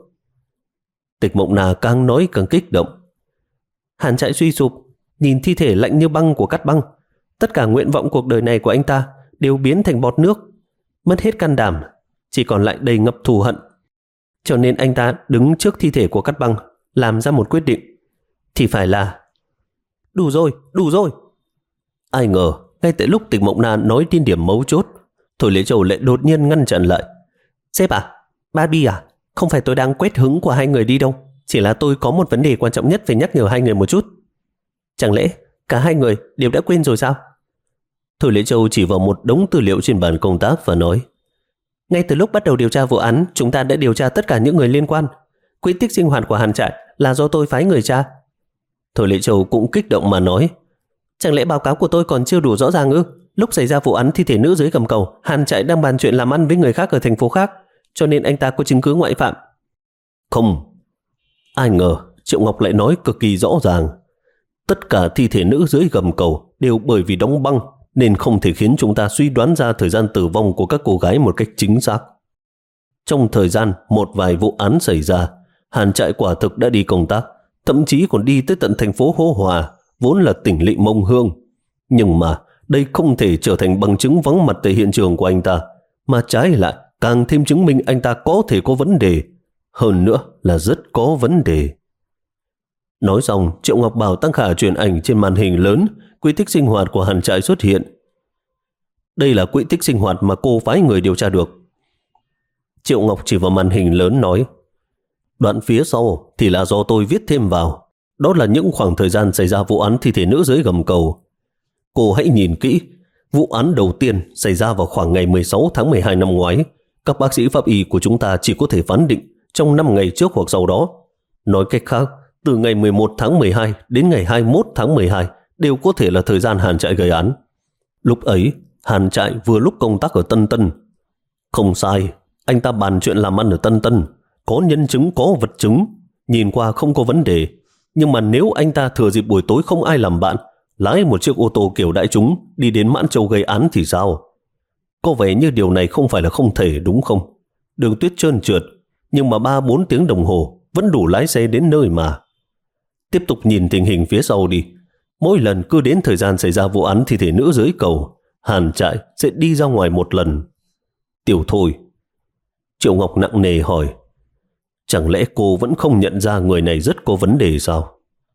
Tịch Mộng Na càng nói càng kích động. Hàn Trại suy sụp, nhìn thi thể lạnh như băng của Cát Băng. Tất cả nguyện vọng cuộc đời này của anh ta đều biến thành bọt nước, mất hết can đảm, chỉ còn lại đầy ngập thù hận. Cho nên anh ta đứng trước thi thể của Cát Băng, làm ra một quyết định, thì phải là đủ rồi, đủ rồi. Ai ngờ, ngay tại lúc Tịch Mộng Na nói đến điểm mấu chốt, Thôi Lễ Châu lại đột nhiên ngăn chặn lại. Sếp à, Barbie à, không phải tôi đang quét hứng của hai người đi đâu, chỉ là tôi có một vấn đề quan trọng nhất phải nhắc nhở hai người một chút. Chẳng lẽ cả hai người đều đã quên rồi sao? Thôi Lễ Châu chỉ vào một đống tư liệu trên bàn công tác và nói, ngay từ lúc bắt đầu điều tra vụ án, chúng ta đã điều tra tất cả những người liên quan. Quỹ tích sinh hoạt của Hàn Trại là do tôi phái người tra. Thôi Lễ Châu cũng kích động mà nói, chẳng lẽ báo cáo của tôi còn chưa đủ rõ ràng ư? Lúc xảy ra vụ án thi thể nữ dưới gầm cầu, Hàn Trại đang bàn chuyện làm ăn với người khác ở thành phố khác, cho nên anh ta có chứng cứ ngoại phạm. Không. Ai ngờ Triệu Ngọc lại nói cực kỳ rõ ràng. Tất cả thi thể nữ dưới gầm cầu đều bởi vì đóng băng, nên không thể khiến chúng ta suy đoán ra thời gian tử vong của các cô gái một cách chính xác. Trong thời gian một vài vụ án xảy ra, Hàn Trại quả thực đã đi công tác, thậm chí còn đi tới tận thành phố Hô Hòa, vốn là tỉnh lỵ Mông Hương. Nhưng mà đây không thể trở thành bằng chứng vắng mặt tại hiện trường của anh ta, mà trái lại càng thêm chứng minh anh ta có thể có vấn đề, hơn nữa là rất có vấn đề. Nói xong, Triệu Ngọc bảo Tăng Khả truyền ảnh trên màn hình lớn, quy tích sinh hoạt của Hàn Trại xuất hiện. Đây là quỹ tích sinh hoạt mà cô phái người điều tra được. Triệu Ngọc chỉ vào màn hình lớn nói, đoạn phía sau thì là do tôi viết thêm vào. Đó là những khoảng thời gian xảy ra vụ án thi thể nữ dưới gầm cầu. Cô hãy nhìn kỹ. Vụ án đầu tiên xảy ra vào khoảng ngày mười sáu tháng mười hai năm ngoái. Các bác sĩ pháp y của chúng ta chỉ có thể phán định trong năm ngày trước hoặc sau đó. Nói cách khác, từ ngày mười một tháng mười hai đến ngày hai mươi mốt tháng mười hai đều có thể là thời gian Hàn Trại gây án. Lúc ấy, Hàn Trại vừa lúc công tác ở Tân Tân. Không sai, anh ta bàn chuyện làm ăn ở Tân Tân, có nhân chứng, có vật chứng, nhìn qua không có vấn đề. Nhưng mà nếu anh ta thừa dịp buổi tối không ai làm bạn, lái một chiếc ô tô kiểu đại chúng đi đến Mãn Châu gây án thì sao? Có vẻ như điều này không phải là không thể, đúng không? Đường tuyết trơn trượt, nhưng mà ba bốn tiếng đồng hồ vẫn đủ lái xe đến nơi mà. Tiếp tục nhìn tình hình phía sau đi. Mỗi lần cứ đến thời gian xảy ra vụ án thi thể nữ dưới cầu, Hàn Trại sẽ đi ra ngoài một lần. Tiểu Thôi. Triệu Ngọc nặng nề hỏi, chẳng lẽ cô vẫn không nhận ra người này rất có vấn đề sao?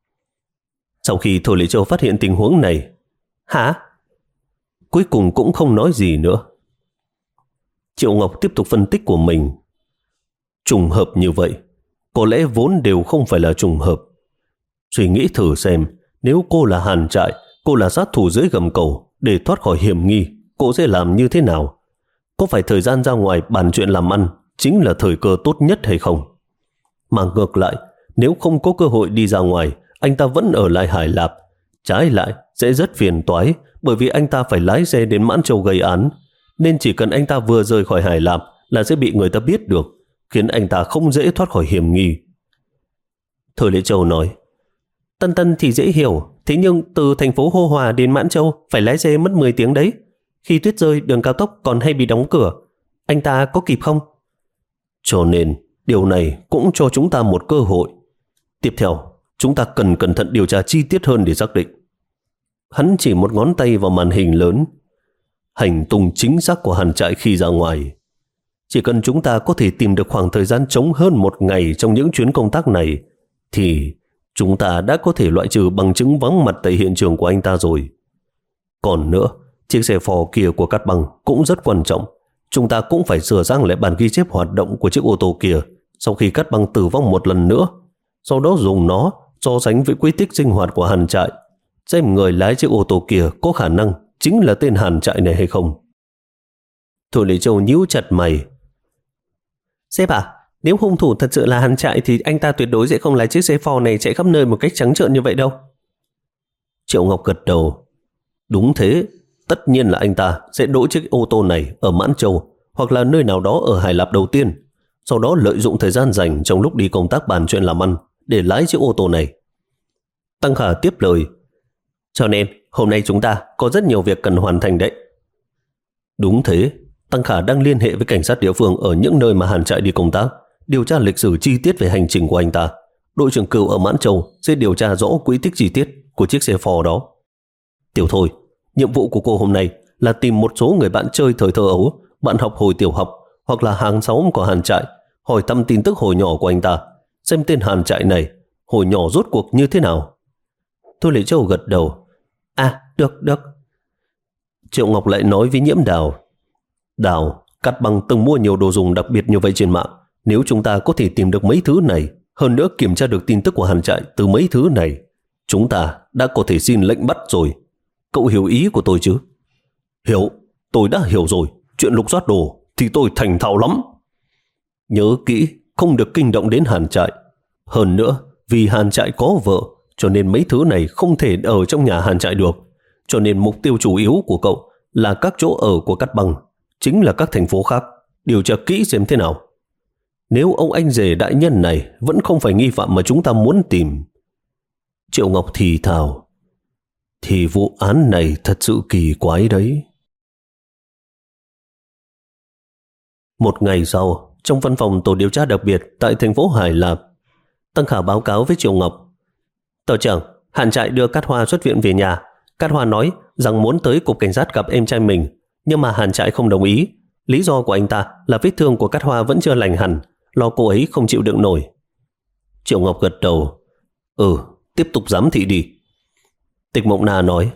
Sau khi Thôi Lễ Châu phát hiện tình huống này, hả? Cuối cùng cũng không nói gì nữa. Triệu Ngọc tiếp tục phân tích của mình. Trùng hợp như vậy, có lẽ vốn đều không phải là trùng hợp. Suy nghĩ thử xem, nếu cô là Hàn Trại, cô là sát thủ dưới gầm cầu, để thoát khỏi hiểm nghi, cô sẽ làm như thế nào? có phải thời gian ra ngoài bàn chuyện làm ăn chính là thời cơ tốt nhất hay không? Mà ngược lại, nếu không có cơ hội đi ra ngoài, anh ta vẫn ở lại Hải Lạp. Trái lại, sẽ rất phiền toái, bởi vì anh ta phải lái xe đến Mãn Châu gây án. Nên chỉ cần anh ta vừa rời khỏi Hải Lạp là sẽ bị người ta biết được, khiến anh ta không dễ thoát khỏi hiểm nghi. Thôi Lễ Châu nói, Tân Tân thì dễ hiểu, thế nhưng từ thành phố Hô Hòa đến Mãn Châu phải lái xe mất mười tiếng đấy. Khi tuyết rơi, đường cao tốc còn hay bị đóng cửa. Anh ta có kịp không? Cho nên, điều này cũng cho chúng ta một cơ hội. Tiếp theo, chúng ta cần cẩn thận điều tra chi tiết hơn để xác định. Hắn chỉ một ngón tay vào màn hình lớn. Hành tung chính xác của Hàn Trại khi ra ngoài. Chỉ cần chúng ta có thể tìm được khoảng thời gian trống hơn một ngày trong những chuyến công tác này, thì chúng ta đã có thể loại trừ bằng chứng vắng mặt tại hiện trường của anh ta rồi. Còn nữa, chiếc xe Ford kia của Cát Băng cũng rất quan trọng. Chúng ta cũng phải sửa sang lại bản ghi chép hoạt động của chiếc ô tô kia sau khi Cát Băng tử vong một lần nữa. Sau đó dùng nó so sánh với quy tích sinh hoạt của Hàn Trại, xem người lái chiếc ô tô kia có khả năng chính là tên Hàn Trại này hay không. Thôi Lễ Châu nhíu chặt mày. Sếp à, nếu hung thủ thật sự là Hàn Trại thì anh ta tuyệt đối sẽ không lái chiếc xe Ford này chạy khắp nơi một cách trắng trợn như vậy đâu. Triệu Ngọc gật đầu. Đúng thế, tất nhiên là anh ta sẽ đỗ chiếc ô tô này ở Mãn Châu hoặc là nơi nào đó ở Hải Lạp đầu tiên, sau đó lợi dụng thời gian rảnh trong lúc đi công tác bàn chuyện làm ăn để lái chiếc ô tô này. Tăng Khả tiếp lời. Cho nên hôm nay chúng ta có rất nhiều việc cần hoàn thành đấy. Đúng thế, Tăng Khả đang liên hệ với cảnh sát địa phương ở những nơi mà Hàn Trại đi công tác, điều tra lịch sử chi tiết về hành trình của anh ta. Đội trưởng Cửu ở Mãn Châu sẽ điều tra rõ quỹ tích chi tiết của chiếc xe Ford đó. Tiểu Thôi, nhiệm vụ của cô hôm nay là tìm một số người bạn chơi thời thơ ấu, bạn học hồi tiểu học hoặc là hàng xóm của Hàn Trại, hỏi thăm tin tức hồi nhỏ của anh ta, xem tên Hàn Trại này hồi nhỏ rốt cuộc như thế nào. Thôi Lễ Châu gật đầu. À, được, được. Triệu Ngọc lại nói với Nhiễm Đào. Đào, Cát Băng từng mua nhiều đồ dùng đặc biệt như vậy trên mạng. Nếu chúng ta có thể tìm được mấy thứ này, hơn nữa kiểm tra được tin tức của Hàn Trại từ mấy thứ này, chúng ta đã có thể xin lệnh bắt rồi. Cậu hiểu ý của tôi chứ? Hiểu, tôi đã hiểu rồi. Chuyện lục soát đồ thì tôi thành thạo lắm. Nhớ kỹ, không được kinh động đến Hàn Trại. Hơn nữa, vì Hàn Trại có vợ, cho nên mấy thứ này không thể ở trong nhà Hàn Trại được. Cho nên mục tiêu chủ yếu của cậu là các chỗ ở của Cát Băng, chính là các thành phố khác. Điều tra kỹ xem thế nào. Nếu ông anh rể đại nhân này vẫn không phải nghi phạm mà chúng ta muốn tìm. Triệu Ngọc thì thào. Thì vụ án này thật sự kỳ quái đấy. Một ngày sau, trong văn phòng tổ điều tra đặc biệt tại thành phố Hải Lạp, Tăng Khả báo cáo với Triệu Ngọc. Tổ trưởng, Hàn Trại đưa Cát Hoa xuất viện về nhà. Cát Hoa nói rằng muốn tới cục cảnh sát gặp em trai mình, nhưng mà Hàn Trại không đồng ý. Lý do của anh ta là vết thương của Cát Hoa vẫn chưa lành hẳn, lo cô ấy không chịu đựng nổi. Triệu Ngọc gật đầu. Ừ, tiếp tục giám thị đi. Tịch Mộng Na nói.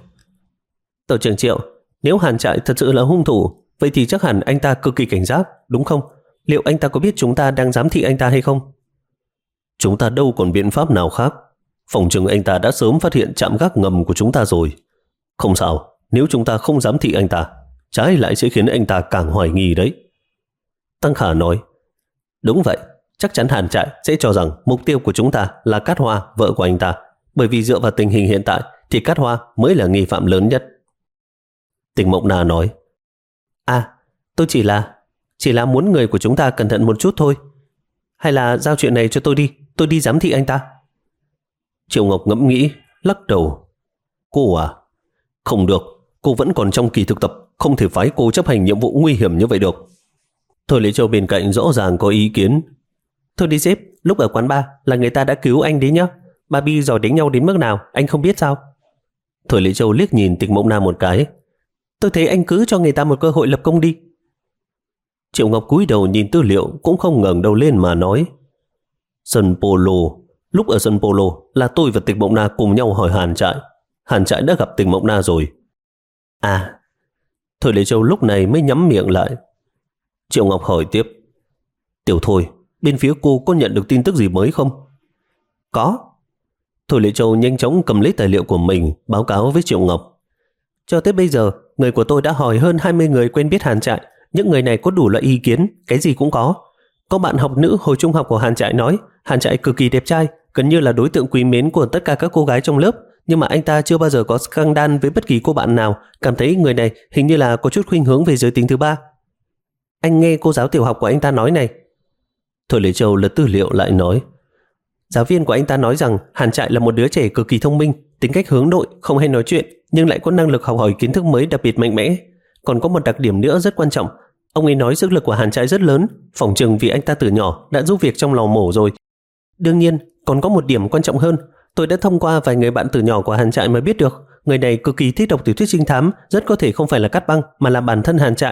Tổ trưởng Triệu, nếu Hàn Trại thật sự là hung thủ, vậy thì chắc hẳn anh ta cực kỳ cảnh giác, đúng không? Liệu anh ta có biết chúng ta đang giám thị anh ta hay không? Chúng ta đâu còn biện pháp nào khác. Phòng chừng anh ta đã sớm phát hiện trạm gác ngầm của chúng ta rồi. Không sao, nếu chúng ta không giám thị anh ta, trái lại sẽ khiến anh ta càng hoài nghi đấy. Tăng Khả nói. Đúng vậy, chắc chắn Hàn Trại sẽ cho rằng mục tiêu của chúng ta là Cát Hoa, vợ của anh ta, bởi vì dựa vào tình hình hiện tại thì Cát Hoa mới là nghi phạm lớn nhất. Tịch Mộng Na nói. À, tôi chỉ là chỉ là muốn người của chúng ta cẩn thận một chút thôi. Hay là giao chuyện này cho tôi đi, tôi đi giám thị anh ta. Triệu Ngọc ngẫm nghĩ, lắc đầu. Cô à, không được, cô vẫn còn trong kỳ thực tập, không thể phái cô chấp hành nhiệm vụ nguy hiểm như vậy được. Thôi Lễ Châu bên cạnh rõ ràng có ý kiến. Thôi đi sếp, lúc ở quán bar là người ta đã cứu anh đấy nhá. Barbie giỏi đánh nhau đến mức nào, anh không biết sao? Thôi Lễ Châu liếc nhìn Tịch Mộng Na một cái. Tôi thấy anh cứ cho người ta một cơ hội lập công đi. Triệu Ngọc cúi đầu nhìn tư liệu, cũng không ngẩng đầu lên mà nói. Sân polo. Lúc ở sân polo là tôi và Tịch Mộng Na cùng nhau hỏi Hàn Trại. Hàn Trại đã gặp Tịch Mộng Na rồi. À. Thôi Lễ Châu lúc này mới nhắm miệng lại. Triệu Ngọc hỏi tiếp. Tiểu Thôi, bên phía cô có nhận được tin tức gì mới không? Có. Thôi Lễ Châu nhanh chóng cầm lấy tài liệu của mình, báo cáo với Triệu Ngọc. Cho tới bây giờ, người của tôi đã hỏi hơn hai mươi người quen biết Hàn Trại, những người này có đủ loại ý kiến, cái gì cũng có. Có bạn học nữ hồi trung học của Hàn Trại nói Hàn Trại cực kỳ đẹp trai, gần như là đối tượng quý mến của tất cả các cô gái trong lớp, nhưng mà anh ta chưa bao giờ có scandal với bất kỳ cô bạn nào, cảm thấy người này hình như là có chút khuynh hướng về giới tính thứ ba. Anh nghe cô giáo tiểu học của anh ta nói này. Thôi Lệ Châu lật tư liệu lại nói. Giáo viên của anh ta nói rằng Hàn Trại là một đứa trẻ cực kỳ thông minh, tính cách hướng nội, không hay nói chuyện, nhưng lại có năng lực học hỏi kiến thức mới đặc biệt mạnh mẽ. Còn có một đặc điểm nữa rất quan trọng, ông ấy nói sức lực của Hàn Trại rất lớn, phỏng chừng vì anh ta từ nhỏ đã giúp việc trong lò mổ rồi. Đương nhiên, còn có một điểm quan trọng hơn, tôi đã thông qua vài người bạn từ nhỏ của Hàn Trại mới biết được, người này cực kỳ thích đọc tiểu thuyết trinh thám, rất có thể không phải là Cát Băng mà là bản thân Hàn Trại.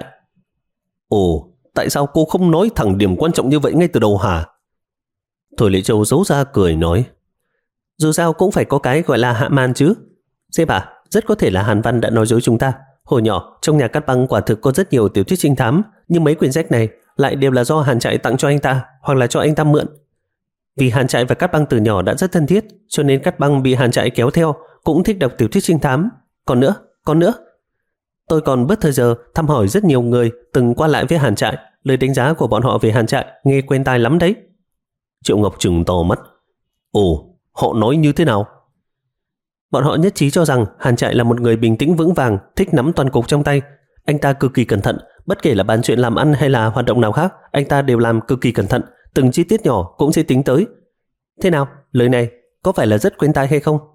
Ồ, tại sao cô không nói thẳng điểm quan trọng như vậy ngay từ đầu hả? Thôi Lệ Châu giấu ra cười nói. Dù sao cũng phải có cái gọi là hạ màn chứ. Sếp à, rất có thể là Hàn Văn đã nói dối chúng ta. Hồi nhỏ, trong nhà Cát Băng quả thực có rất nhiều tiểu thuyết trinh thám, nhưng mấy quyển sách này lại đều là do Hàn Trại tặng cho anh ta, hoặc là cho anh ta mượn. Vì Hàn Trại và Cát Băng từ nhỏ đã rất thân thiết, cho nên Cát Băng bị Hàn Trại kéo theo, cũng thích đọc tiểu thuyết trinh thám. Còn nữa, còn nữa. Tôi còn bớt thời giờ thăm hỏi rất nhiều người từng qua lại với Hàn Trại, lời đánh giá của bọn họ về Hàn Trại nghe quen tai lắm đấy. Triệu Ngọc trừng to mắt. Ồ, họ nói như thế nào? Bọn họ nhất trí cho rằng Hàn Trại là một người bình tĩnh vững vàng, thích nắm toàn cục trong tay. Anh ta cực kỳ cẩn thận, bất kể là bàn chuyện làm ăn hay là hoạt động nào khác, anh ta đều làm cực kỳ cẩn thận, từng chi tiết nhỏ cũng sẽ tính tới. Thế nào, lời này có phải là rất quen tai hay không?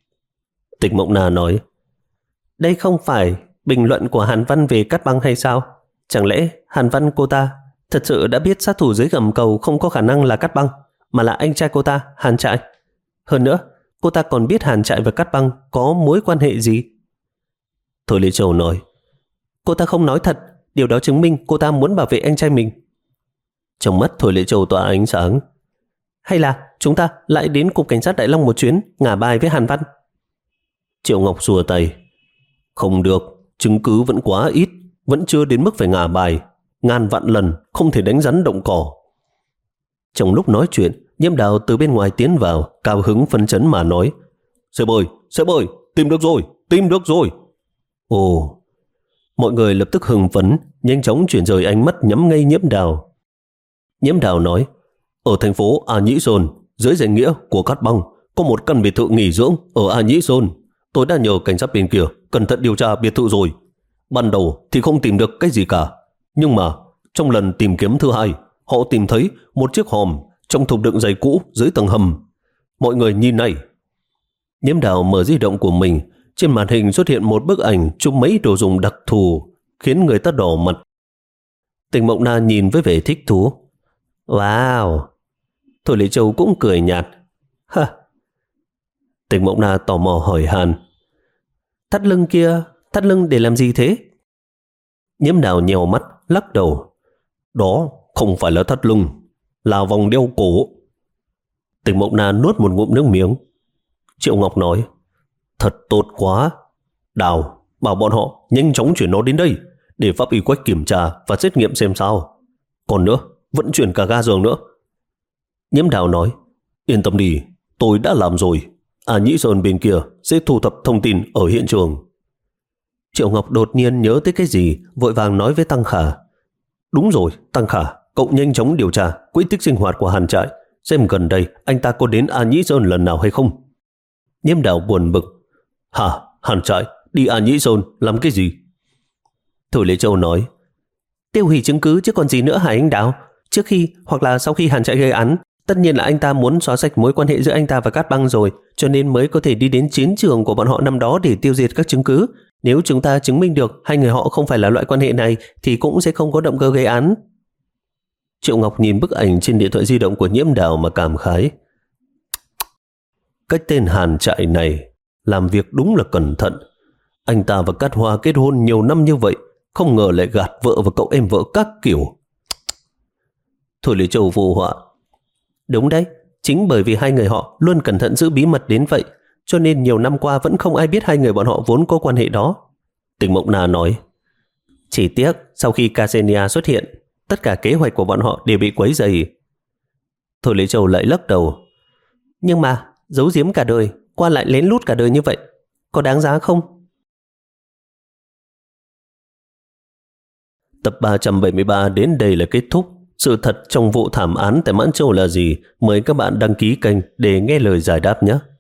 Tịch Mộng Na nói. Đây không phải bình luận của Hàn Văn về Cát Băng hay sao? Chẳng lẽ Hàn Văn cô ta thật sự đã biết sát thủ dưới gầm cầu không có khả năng là Cát Băng, mà là anh trai cô ta, Hàn Trại? Hơn nữa, cô ta còn biết Hàn Trại và Cát Băng có mối quan hệ gì? Thôi Lê Châu nói. Cô ta không nói thật, điều đó chứng minh cô ta muốn bảo vệ anh trai mình. Trong mắt Thôi Lê Châu tỏa ánh sáng. Hay là chúng ta lại đến cục cảnh sát Đại Long một chuyến, ngả bài với Hàn Văn? Triệu Ngọc xua tay. Không được, chứng cứ vẫn quá ít, vẫn chưa đến mức phải ngả bài. Ngàn vạn lần không thể đánh rắn động cỏ. Trong lúc nói chuyện, Nhiễm Đào từ bên ngoài tiến vào, cao hứng phấn chấn mà nói. Sếp ơi, sếp ơi, tìm được rồi, tìm được rồi. Ồ, mọi người lập tức hưng phấn, nhanh chóng chuyển rời ánh mắt nhắm ngay Nhiễm Đào. Nhiễm Đào nói, ở thành phố A Nhĩ Sơn, dưới danh nghĩa của Cát Băng, có một căn biệt thự nghỉ dưỡng ở A Nhĩ Sơn. Tôi đã nhờ cảnh sát bên kia cẩn thận điều tra biệt thự rồi. Ban đầu thì không tìm được cái gì cả, nhưng mà trong lần tìm kiếm thứ hai, họ tìm thấy một chiếc hòm trong thùng đựng giày cũ dưới tầng hầm. Mọi người nhìn này. Nhiễm Đào mở di động của mình, trên màn hình xuất hiện một bức ảnh chụp mấy đồ dùng đặc thù, khiến người ta đỏ mặt. Tịch Mộng Na nhìn với vẻ thích thú. Wow! Thôi Lê Châu cũng cười nhạt. Ha! Tịch Mộng Na tò mò hỏi Hàn. Thắt lưng kia, thắt lưng để làm gì thế? Nhiễm Đào nhèo mắt, lắc đầu. Đó không phải là thắt lưng, là vòng đeo cổ. Tịch Mộng Na nuốt một ngụm nước miếng. Triệu Ngọc nói, thật tốt quá. Đào, bảo bọn họ nhanh chóng chuyển nó đến đây, để pháp y quách kiểm tra và xét nghiệm xem sao. Còn nữa, vẫn chuyển cả ga giường nữa. Nhiễm Đào nói, yên tâm đi, tôi đã làm rồi. À Nhĩ Sơn bên kia sẽ thu thập thông tin ở hiện trường. Triệu Ngọc đột nhiên nhớ tới cái gì, vội vàng nói với Tăng Khả. Đúng rồi, Tăng Khả, cậu nhanh chóng điều tra quỹ tích sinh hoạt của Hàn Trại, xem gần đây anh ta có đến A Nhĩ Sơn lần nào hay không. Nhiễm Đào buồn bực. Hả, Hàn Trại đi A Nhĩ Sơn làm cái gì? Thôi Lê Châu nói, tiêu hủy chứng cứ chứ còn gì nữa hả anh Đào? Trước khi hoặc là sau khi Hàn Trại gây án, tất nhiên là anh ta muốn xóa sạch mối quan hệ giữa anh ta và Cát Băng rồi, cho nên mới có thể đi đến chiến trường của bọn họ năm đó để tiêu diệt các chứng cứ. Nếu chúng ta chứng minh được hai người họ không phải là loại quan hệ này thì cũng sẽ không có động cơ gây án. Triệu Ngọc nhìn bức ảnh trên điện thoại di động của Nhiễm Đào mà cảm khái. Cái tên Hàn Trại này làm việc đúng là cẩn thận. Anh ta và Cát Hoa kết hôn nhiều năm như vậy, không ngờ lại gạt vợ và cậu em vợ các kiểu. Thôi Lê Châu phụ họa. Đúng đấy, chính bởi vì hai người họ luôn cẩn thận giữ bí mật đến vậy, cho nên nhiều năm qua vẫn không ai biết hai người bọn họ vốn có quan hệ đó. Tịch Mộng Na nói, chỉ tiếc sau khi Ksenia xuất hiện, tất cả kế hoạch của bọn họ đều bị quấy rầy. Thôi Lê Châu lại lắc đầu. Nhưng mà giấu giếm cả đời, qua lại lén lút cả đời như vậy, có đáng giá không? Tập ba trăm bảy mươi ba đến đây là kết thúc. Sự thật trong vụ thảm án tại Mãn Châu là gì? Mời các bạn đăng ký kênh để nghe lời giải đáp nhé.